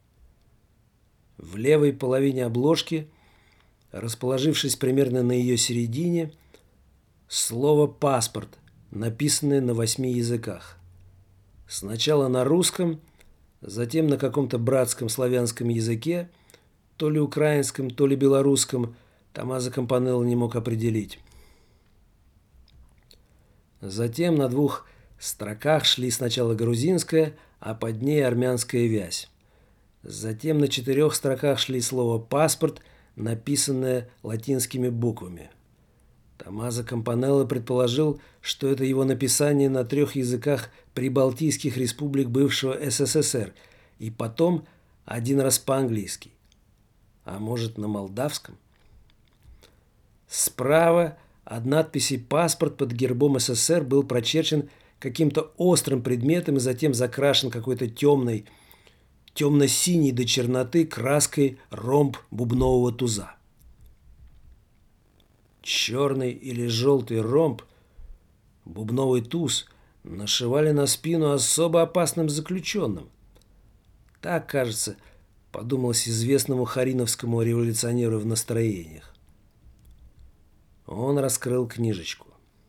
В левой половине обложки, расположившись примерно на ее середине, слово «паспорт», написанное на 8 языках. Сначала на русском, затем на каком-то братском славянском языке, то ли украинском, то ли белорусском, Томмазо Кампанелло не мог определить. Затем на 2 строках шли сначала грузинская, а под ней армянская вязь. Затем на 4 строках шли слово «паспорт», написанное латинскими буквами. Томмазо Кампанелло предположил, что это его написание на 3 языках прибалтийских республик бывшего СССР и потом 1 раз по-английски. А может, на молдавском? Справа от надписи «Паспорт» под гербом СССР был прочерчен каким-то острым предметом и затем закрашен какой-то темно-синей до черноты краской ромб бубнового туза. Черный или желтый ромб, бубновый туз, нашивали на спину особо опасным заключенным. Так, кажется, подумалось известному хариновскому революционеру в настроениях. Он раскрыл книжечку.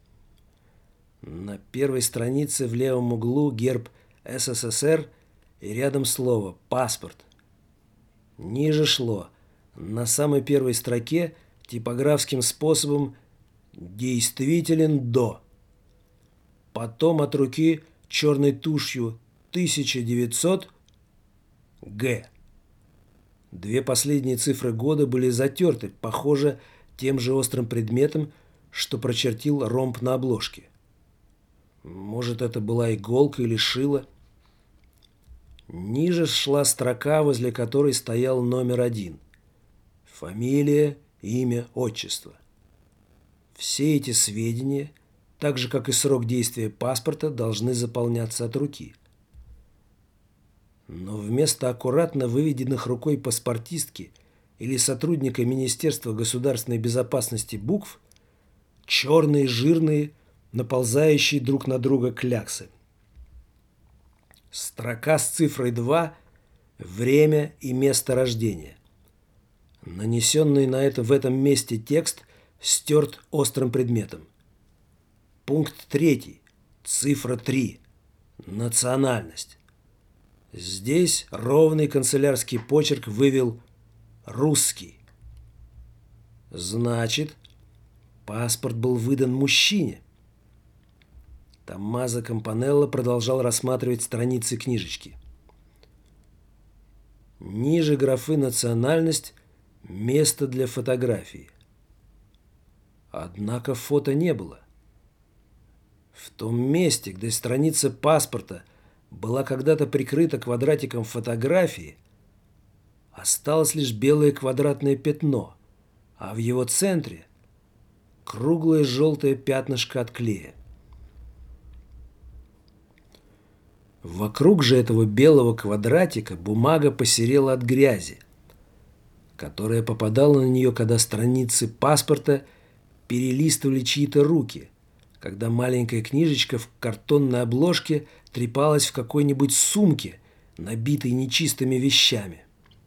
На первой странице в левом углу герб СССР и рядом слово «паспорт». Ниже шло, на самой первой строке, типографским способом действителен до. Потом от руки черной тушью 1900 Г. Две последние цифры года были затерты, похоже, тем же острым предметом, что прочертил ромб на обложке. Может, это была иголка или шило? Ниже шла строка, возле которой стоял номер 1. Фамилия, имя, отчество. Все эти сведения, так же как и срок действия паспорта, должны заполняться от руки. Но вместо аккуратно выведенных рукой паспортистки или сотрудника Министерства государственной безопасности букв, черные, жирные, наползающие друг на друга кляксы. Строка с цифрой 2 – время и место рождения. Нанесенный в этом месте текст стерт острым предметом. Пункт 3. Цифра 3. Национальность. Здесь ровный канцелярский почерк вывел «русский». Значит, паспорт был выдан мужчине. Томмазо Кампанелло продолжал рассматривать страницы книжечки. Ниже графы «национальность» – место для фотографии. Однако фото не было. В том месте, где страница паспорта была когда-то прикрыта квадратиком фотографии, осталось лишь белое квадратное пятно, а в его центре – круглое желтое пятнышко от клея. Вокруг же этого белого квадратика бумага посерела от грязи, которая попадала на нее, когда страницы паспорта перелистывали чьи-то руки, когда маленькая книжечка в картонной обложке трепалась в какой-нибудь сумке, набитой нечистыми вещами.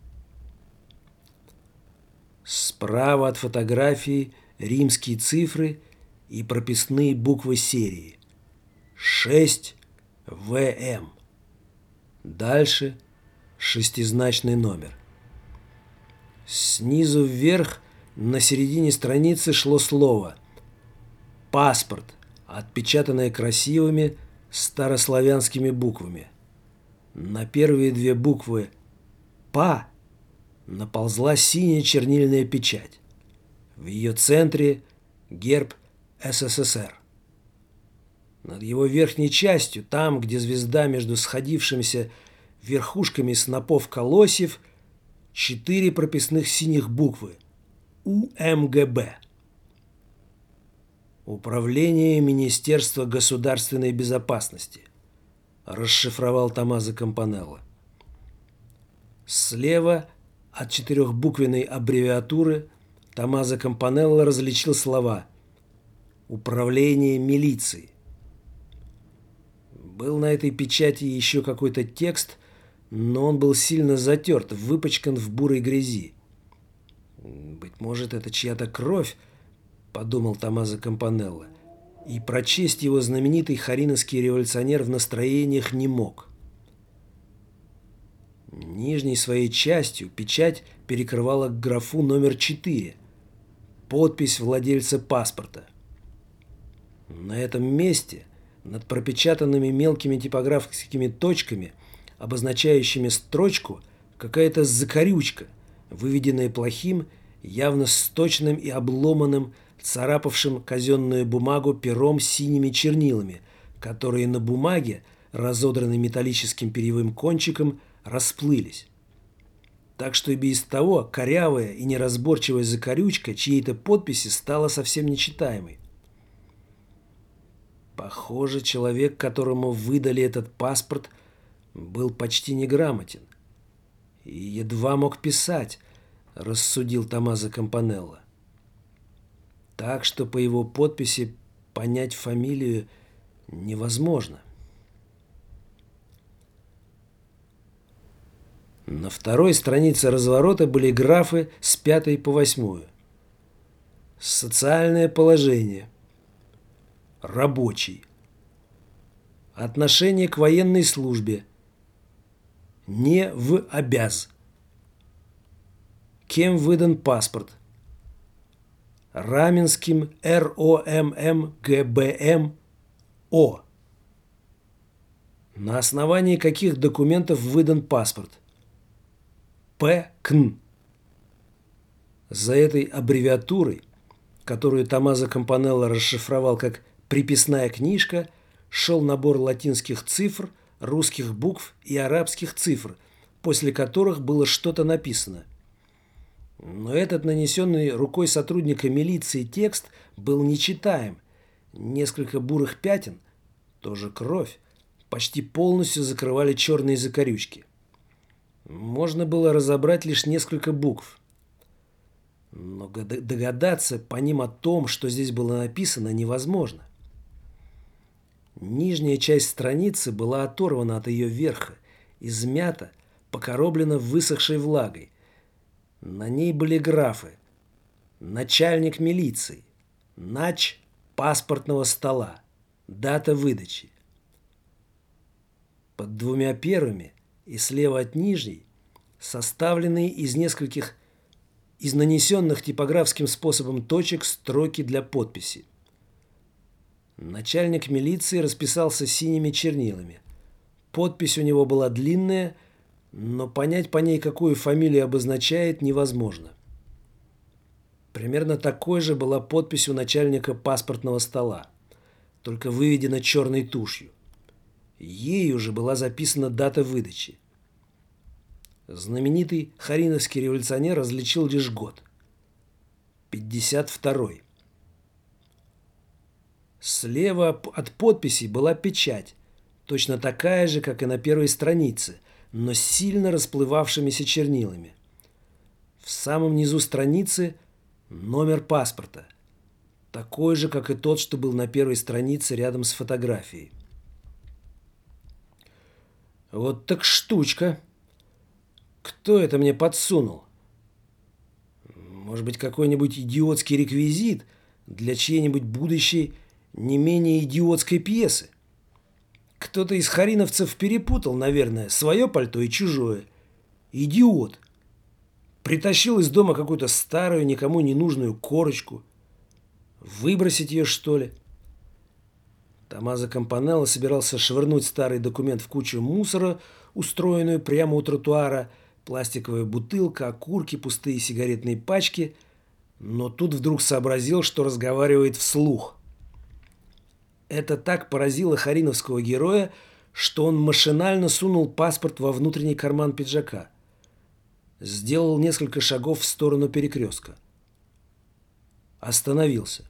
Справа от фотографии римские цифры и прописные буквы серии. 6 ВМ. Дальше шестизначный номер. Снизу вверх на середине страницы шло слово «паспорт», отпечатанное красивыми старославянскими буквами. На первые две буквы «па» наползла синяя чернильная печать. В ее центре герб СССР. Над его верхней частью, там, где звезда между сходившимися верхушками снопов колосьев, 4 прописных синих буквы УМГБ. Управление Министерства государственной безопасности, расшифровал Томмазо Кампанелло. Слева от четырехбуквенной аббревиатуры Томмазо Кампанелло различил слова «Управление милицией». Был на этой печати еще какой-то текст, но он был сильно затерт, выпачкан в бурой грязи. «Быть может, это чья-то кровь», — подумал Томмазо Кампанелло, и прочесть его знаменитый хариновский революционер в настроениях не мог. Нижней своей частью печать перекрывала графу номер 4, подпись владельца паспорта. На этом месте над пропечатанными мелкими типографскими точками, обозначающими строчку, какая-то закорючка, выведенная плохим, явно сточным и обломанным, царапавшим казенную бумагу пером с синими чернилами, которые на бумаге, разодранной металлическим перьевым кончиком, расплылись. Так что и без того корявая и неразборчивая закорючка чьей-то подписи стала совсем нечитаемой. Похоже, человек, которому выдали этот паспорт, был почти неграмотен и едва мог писать, рассудил Томмазо Кампанелло. Так что по его подписи понять фамилию невозможно. На второй странице разворота были графы с 5 по 8. Социальное положение. Рабочий. Отношение к военной службе. Не в обяз. Кем выдан паспорт? Раменским РОММ ГБМ-О. На основании каких документов выдан паспорт? ПКН. За этой аббревиатурой, которую Томмазо Кампанелло расшифровал как «приписная книжка», шел набор латинских цифр, русских букв и арабских цифр, после которых было что-то написано. Но этот нанесенный рукой сотрудника милиции текст был нечитаем. Несколько бурых пятен, тоже кровь, почти полностью закрывали черные закорючки. Можно было разобрать лишь несколько букв. Но догадаться по ним о том, что здесь было написано, невозможно. Нижняя часть страницы была оторвана от ее верха, измята, покороблена высохшей влагой. На ней были графы: начальник милиции, нач паспортного стола, дата выдачи. Под двумя первыми и слева от нижней составленные из нанесенных типографским способом точек строки для подписи. Начальник милиции расписался синими чернилами. Подпись у него была длинная, но понять по ней, какую фамилию обозначает, невозможно. Примерно такой же была подпись у начальника паспортного стола, только выведена черной тушью. Ею же была записана дата выдачи. Знаменитый хариновский революционер различил лишь год. 52-й. Слева от подписи была печать, точно такая же, как и на первой странице, но с сильно расплывавшимися чернилами. В самом низу страницы номер паспорта, такой же, как и тот, что был на первой странице рядом с фотографией. Вот так штучка. Кто это мне подсунул? Может быть, какой-нибудь идиотский реквизит для чьей-нибудь будущей не менее идиотской пьесы? Кто-то из хариновцев перепутал, наверное, свое пальто и чужое. Идиот. Притащил из дома какую-то старую, никому не нужную корочку. Выбросить ее, что ли? Томмазо Кампанелло собирался швырнуть старый документ в кучу мусора, устроенную прямо у тротуара, пластиковая бутылка, окурки, пустые сигаретные пачки, но тут вдруг сообразил, что разговаривает вслух. Это так поразило хариновского героя, что он машинально сунул паспорт во внутренний карман пиджака. Сделал несколько шагов в сторону перекрестка. Остановился.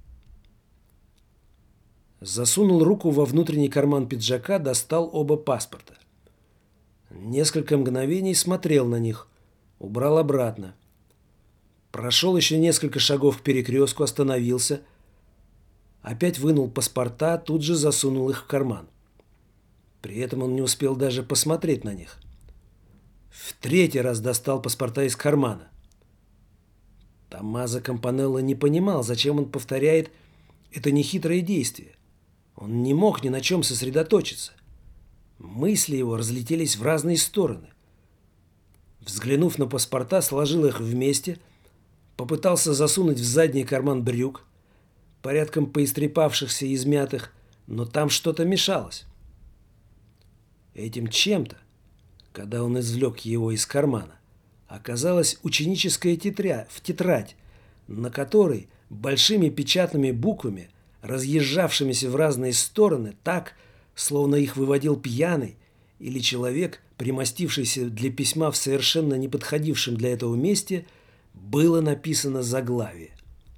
Засунул руку во внутренний карман пиджака, достал оба паспорта. Несколько мгновений смотрел на них, убрал обратно. Прошел еще несколько шагов к перекрестку, остановился. Опять вынул паспорта, тут же засунул их в карман. При этом он не успел даже посмотреть на них. В третий раз достал паспорта из кармана. Томмазо Кампанелло не понимал, зачем он повторяет это нехитрое действие. Он не мог ни на чем сосредоточиться. Мысли его разлетелись в разные стороны. Взглянув на паспорта, сложил их вместе, попытался засунуть в задний карман брюк, порядком поистрепавшихся и измятых, но там что-то мешалось. Этим чем-то, когда он извлек его из кармана, оказалась ученическая тетрадь, на которой большими печатными буквами, разъезжавшимися в разные стороны так, словно их выводил пьяный или человек, примостившийся для письма в совершенно неподходившем для этого месте, было написано заглавие: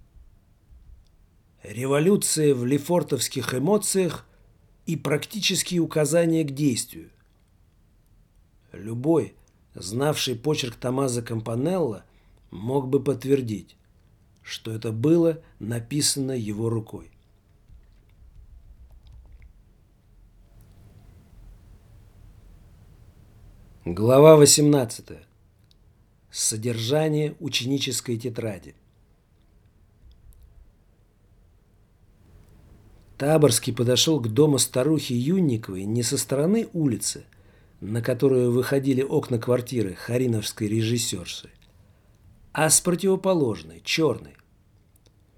«Революция в лефортовских эмоциях и практические указания к действию». Любой, знавший почерк Томмазо Кампанелло, мог бы подтвердить, что это было написано его рукой. Глава 18. Содержание ученической тетради. Таборский подошел к дому старухи Юнниковой не со стороны улицы, на которую выходили окна квартиры хариновской режиссерши, а с противоположной, черной.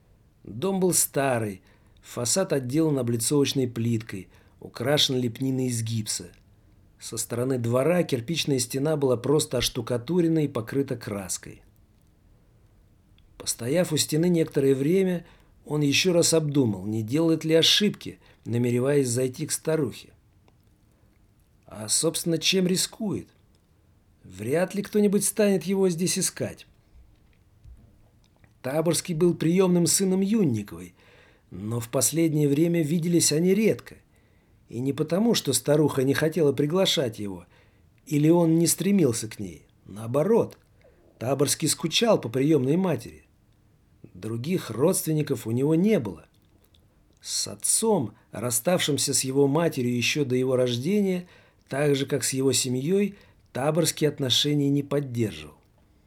Дом был старый, фасад отделан облицовочной плиткой, украшен лепниной из гипса. Со стороны двора кирпичная стена была просто оштукатурена и покрыта краской. Постояв у стены некоторое время, он еще раз обдумал, не делает ли ошибки, намереваясь зайти к старухе. А, собственно, чем рискует? Вряд ли кто-нибудь станет его здесь искать. Таборский был приемным сыном Юнниковой, но в последнее время виделись они редко. И не потому, что старуха не хотела приглашать его, или он не стремился к ней. Наоборот, Таборский скучал по приемной матери. Других родственников у него не было. С отцом, расставшимся с его матерью еще до его рождения, так же, как с его семьей, Таборский отношений не поддерживал.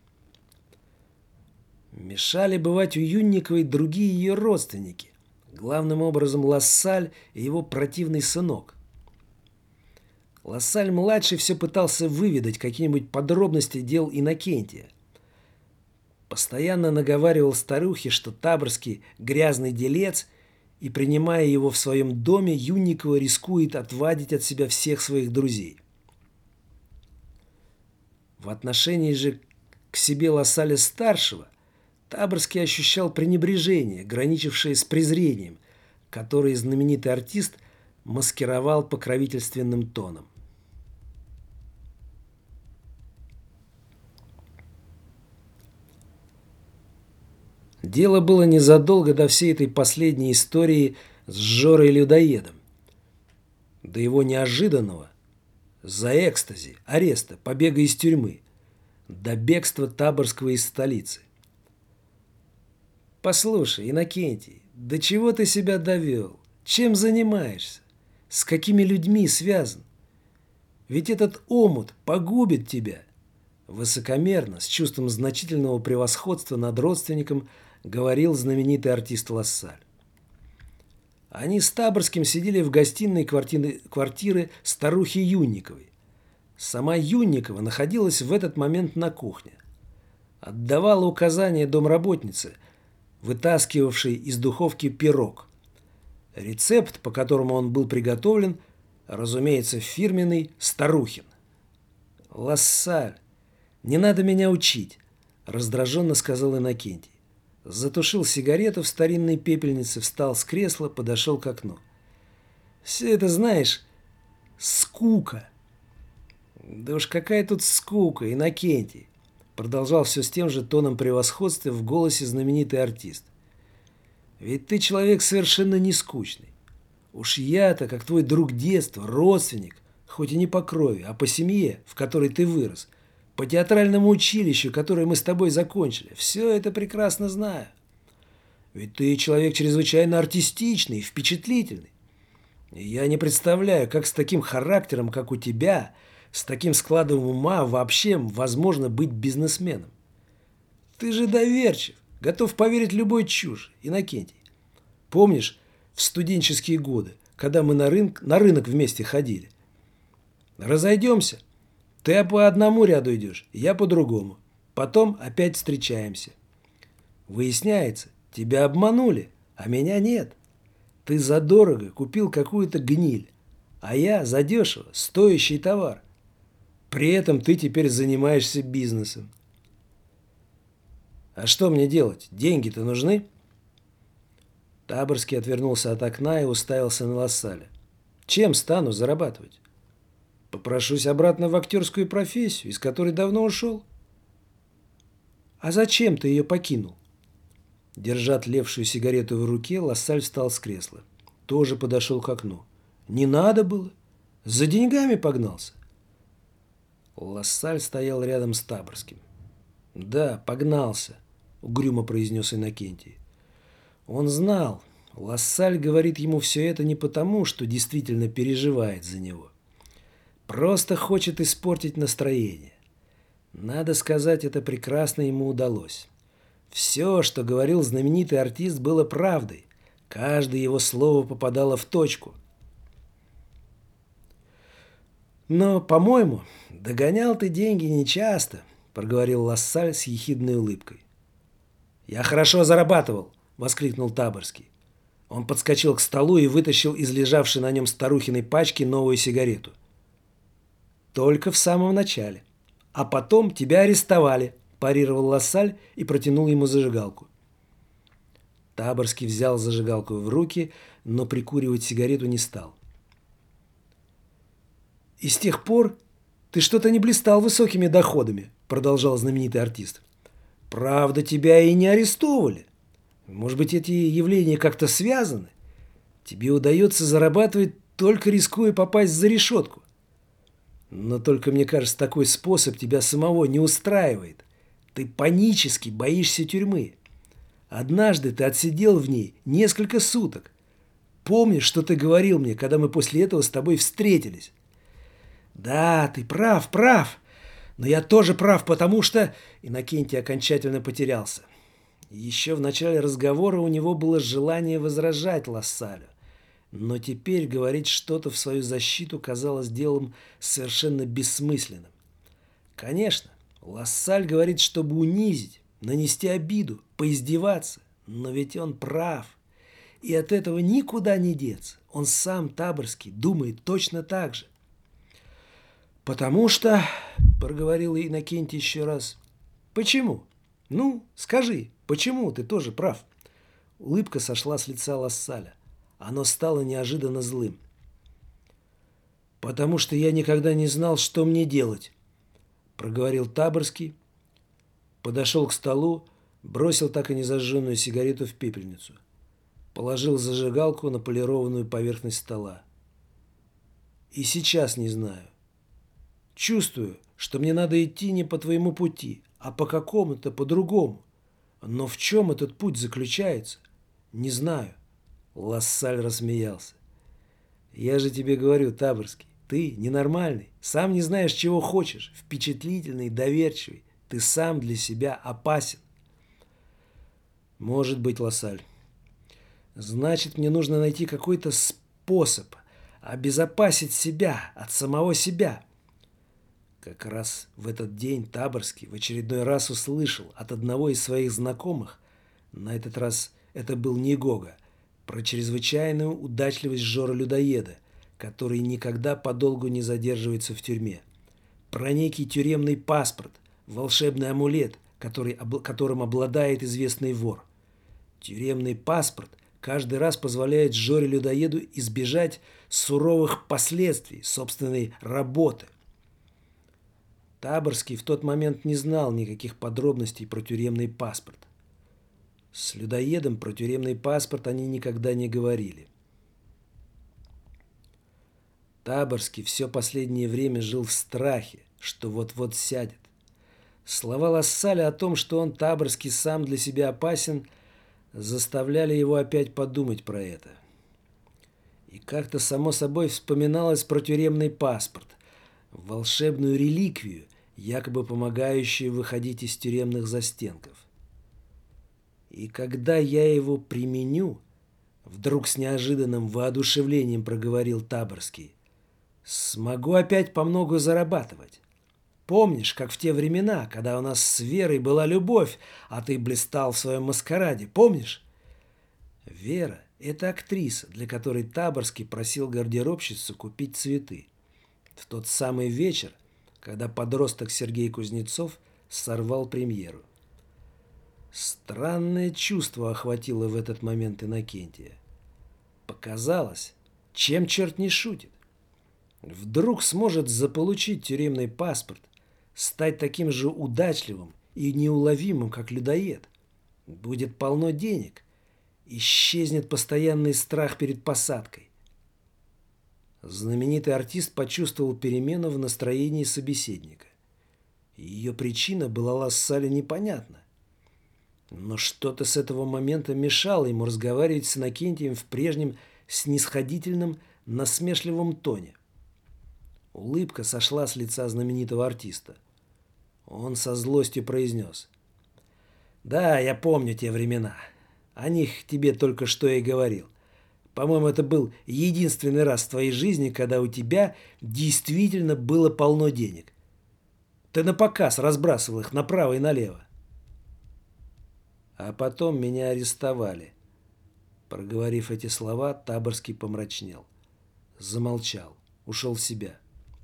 Мешали бывать у Юнниковой другие ее родственники, главным образом Лассаль и его противный сынок. Лассаль-младший все пытался выведать какие-нибудь подробности дел Иннокентия. Постоянно наговаривал старухе, что Таборский грязный делец, и, принимая его в своем доме, Юнникова рискует отвадить от себя всех своих друзей. В отношении же к себе Лассаля-старшего Таборский ощущал пренебрежение, граничившее с презрением, которое знаменитый артист маскировал покровительственным тоном. Дело было незадолго до всей этой последней истории с Жорой-людоедом. До его неожиданного, за экстази, ареста, побега из тюрьмы, до бегства Таборского из столицы. «Послушай, Иннокентий, до чего ты себя довел? Чем занимаешься? С какими людьми связан? Ведь этот омут погубит тебя!» Высокомерно, с чувством значительного превосходства над родственником, говорил знаменитый артист Лассаль. Они с Таборским сидели в гостиной квартиры старухи Юнниковой. Сама Юнникова находилась в этот момент на кухне. Отдавала указания домработнице, вытаскивавшей из духовки пирог. Рецепт, по которому он был приготовлен, разумеется, фирменный старухин. «Лассаль, не надо меня учить», – раздраженно сказал Иннокентий. Затушил сигарету в старинной пепельнице, встал с кресла, подошел к окну. «Все это, знаешь, скука». «Да уж какая тут скука, Иннокентий», – продолжал все с тем же тоном превосходства в голосе знаменитый артист. «Ведь ты человек совершенно не скучный. Уж я-то, как твой друг детства, родственник, хоть и не по крови, а по семье, в которой ты вырос, по театральному училищу, которое мы с тобой закончили, все это прекрасно знаю. Ведь ты человек чрезвычайно артистичный и впечатлительный. И я не представляю, как с таким характером, как у тебя, с таким складом ума вообще возможно быть бизнесменом. Ты же доверчив, готов поверить любой чушь, Иннокентий. Помнишь, в студенческие годы, когда мы на рынок вместе ходили? Разойдемся. Ты по одному ряду идешь, я по другому. Потом опять встречаемся. Выясняется, тебя обманули, а меня нет. Ты задорого купил какую-то гниль, а я задешево стоящий товар. При этом ты теперь занимаешься бизнесом. А что мне делать? Деньги-то нужны?» Таборский отвернулся от окна и уставился на Лассаля. «Чем стану зарабатывать? Попрошусь обратно в актерскую профессию, из которой давно ушел». «А зачем ты ее покинул?» Держа тлевшую сигарету в руке, Лассаль встал с кресла. Тоже подошел к окну. «Не надо было. За деньгами погнался». Лассаль стоял рядом с Таборским. «Да, погнался», — угрюмо произнес Иннокентий. Он знал, Лассаль говорит ему все это не потому, что действительно переживает за него. Просто хочет испортить настроение. Надо сказать, это прекрасно ему удалось. Все, что говорил знаменитый артист, было правдой. Каждое его слово попадало в точку. «Но, по-моему, догонял ты деньги нечасто», — проговорил Лассаль с ехидной улыбкой. «Я хорошо зарабатывал», – воскликнул Таборский. Он подскочил к столу и вытащил из лежавшей на нем старухиной пачки новую сигарету. «Только в самом начале. А потом тебя арестовали», – парировал Лассаль и протянул ему зажигалку. Таборский взял зажигалку в руки, но прикуривать сигарету не стал. «И с тех пор ты что-то не блистал высокими доходами», – продолжал знаменитый артист. «Правда, тебя и не арестовывали. Может быть, эти явления как-то связаны? Тебе удается зарабатывать, только рискуя попасть за решетку. Но только, мне кажется, такой способ тебя самого не устраивает. Ты панически боишься тюрьмы. Однажды ты отсидел в ней несколько суток. Помнишь, что ты говорил мне, когда мы после этого с тобой встретились? Да, ты прав. Но я тоже прав, потому что...» Иннокентий окончательно потерялся. Еще в начале разговора у него было желание возражать Лассалю. Но теперь говорить что-то в свою защиту казалось делом совершенно бессмысленным. Конечно, Лассаль говорит, чтобы унизить, нанести обиду, поиздеваться. Но ведь он прав. И от этого никуда не деться. Он сам, Таборский, думает точно так же. «Потому что...» — проговорил Иннокентий еще раз. «Почему? Ну, скажи, почему ты тоже прав?» Улыбка сошла с лица Лассаля. Оно стало неожиданно злым. «Потому что я никогда не знал, что мне делать», — проговорил Таборский, подошел к столу, бросил так и не зажженную сигарету в пепельницу, положил зажигалку на полированную поверхность стола. «И сейчас не знаю. Чувствую, что мне надо идти не по твоему пути, а по какому-то, по-другому. Но в чем этот путь заключается? Не знаю». Лассаль рассмеялся. «Я же тебе говорю, Таборский, ты ненормальный, сам не знаешь, чего хочешь, впечатлительный, доверчивый. Ты сам для себя опасен». «Может быть, Лассаль. Значит, мне нужно найти какой-то способ обезопасить себя от самого себя». Как раз в этот день Таборский в очередной раз услышал от одного из своих знакомых, на этот раз это был не Гога, про чрезвычайную удачливость Жора-людоеда, который никогда подолгу не задерживается в тюрьме, про некий тюремный паспорт, волшебный амулет, которым обладает известный вор. Тюремный паспорт каждый раз позволяет Жоре-людоеду избежать суровых последствий собственной работы. Таборский в тот момент не знал никаких подробностей про тюремный паспорт. С людоедом про тюремный паспорт они никогда не говорили. Таборский все последнее время жил в страхе, что вот-вот сядет. Слова Лассаля о том, что он, Таборский, сам для себя опасен, заставляли его опять подумать про это. И как-то само собой вспоминалось про тюремный паспорт, волшебную реликвию, якобы помогающую выходить из тюремных застенков. «И когда я его применю, — вдруг с неожиданным воодушевлением проговорил Таборский, — смогу опять помногу зарабатывать. Помнишь, как в те времена, когда у нас с Верой была любовь, а ты блистал в своем маскараде, помнишь?» Вера — это актриса, для которой Таборский просил гардеробщицу купить цветы. В тот самый вечер, когда подросток Сергей Кузнецов сорвал премьеру. Странное чувство охватило в этот момент Иннокентия. Показалось, чем черт не шутит. Вдруг сможет заполучить тюремный паспорт, стать таким же удачливым и неуловимым, как людоед. Будет полно денег. Исчезнет постоянный страх перед посадкой. Знаменитый артист почувствовал перемену в настроении собеседника. Ее причина была Лассалю непонятна. Но что-то с этого момента мешало ему разговаривать с Иннокентием в прежнем снисходительном, насмешливом тоне. Улыбка сошла с лица знаменитого артиста. Он со злостью произнес: «Да, я помню те времена. О них тебе только что и говорил. По-моему, это был единственный раз в твоей жизни, когда у тебя действительно было полно денег. Ты напоказ разбрасывал их направо и налево». А потом меня арестовали. Проговорив эти слова, Таборский помрачнел. Замолчал, ушел в себя.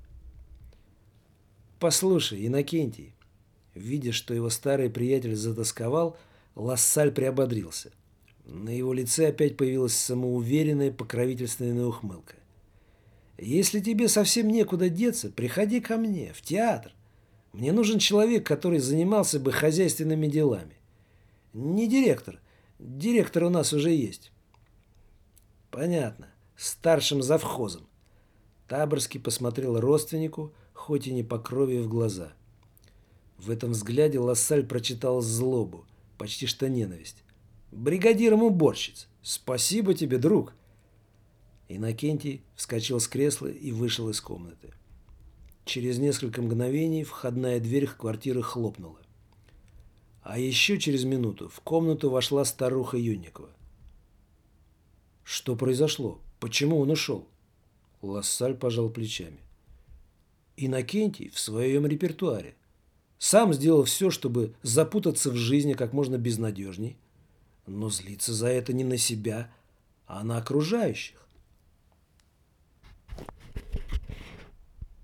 «Послушай, Иннокентий». Видя, что его старый приятель затосковал, Лассаль приободрился. На его лице опять появилась самоуверенная покровительственная ухмылка. «Если тебе совсем некуда деться, приходи ко мне, в театр. Мне нужен человек, который занимался бы хозяйственными делами. Не директор. Директор у нас уже есть». «Понятно. Старшим завхозом». Таборский посмотрел родственнику, хоть и не по крови, в глаза. В этом взгляде Лассаль прочитал злобу, почти что ненависть. «Бригадиром уборщиц! Спасибо тебе, друг!» Иннокентий вскочил с кресла и вышел из комнаты. Через несколько мгновений входная дверь квартиры хлопнула. А еще через минуту в комнату вошла старуха Юнникова. «Что произошло? Почему он ушел?» Лассаль пожал плечами. Иннокентий в своем репертуаре. Сам сделал все, чтобы запутаться в жизни как можно безнадежней, но злиться за это не на себя, а на окружающих.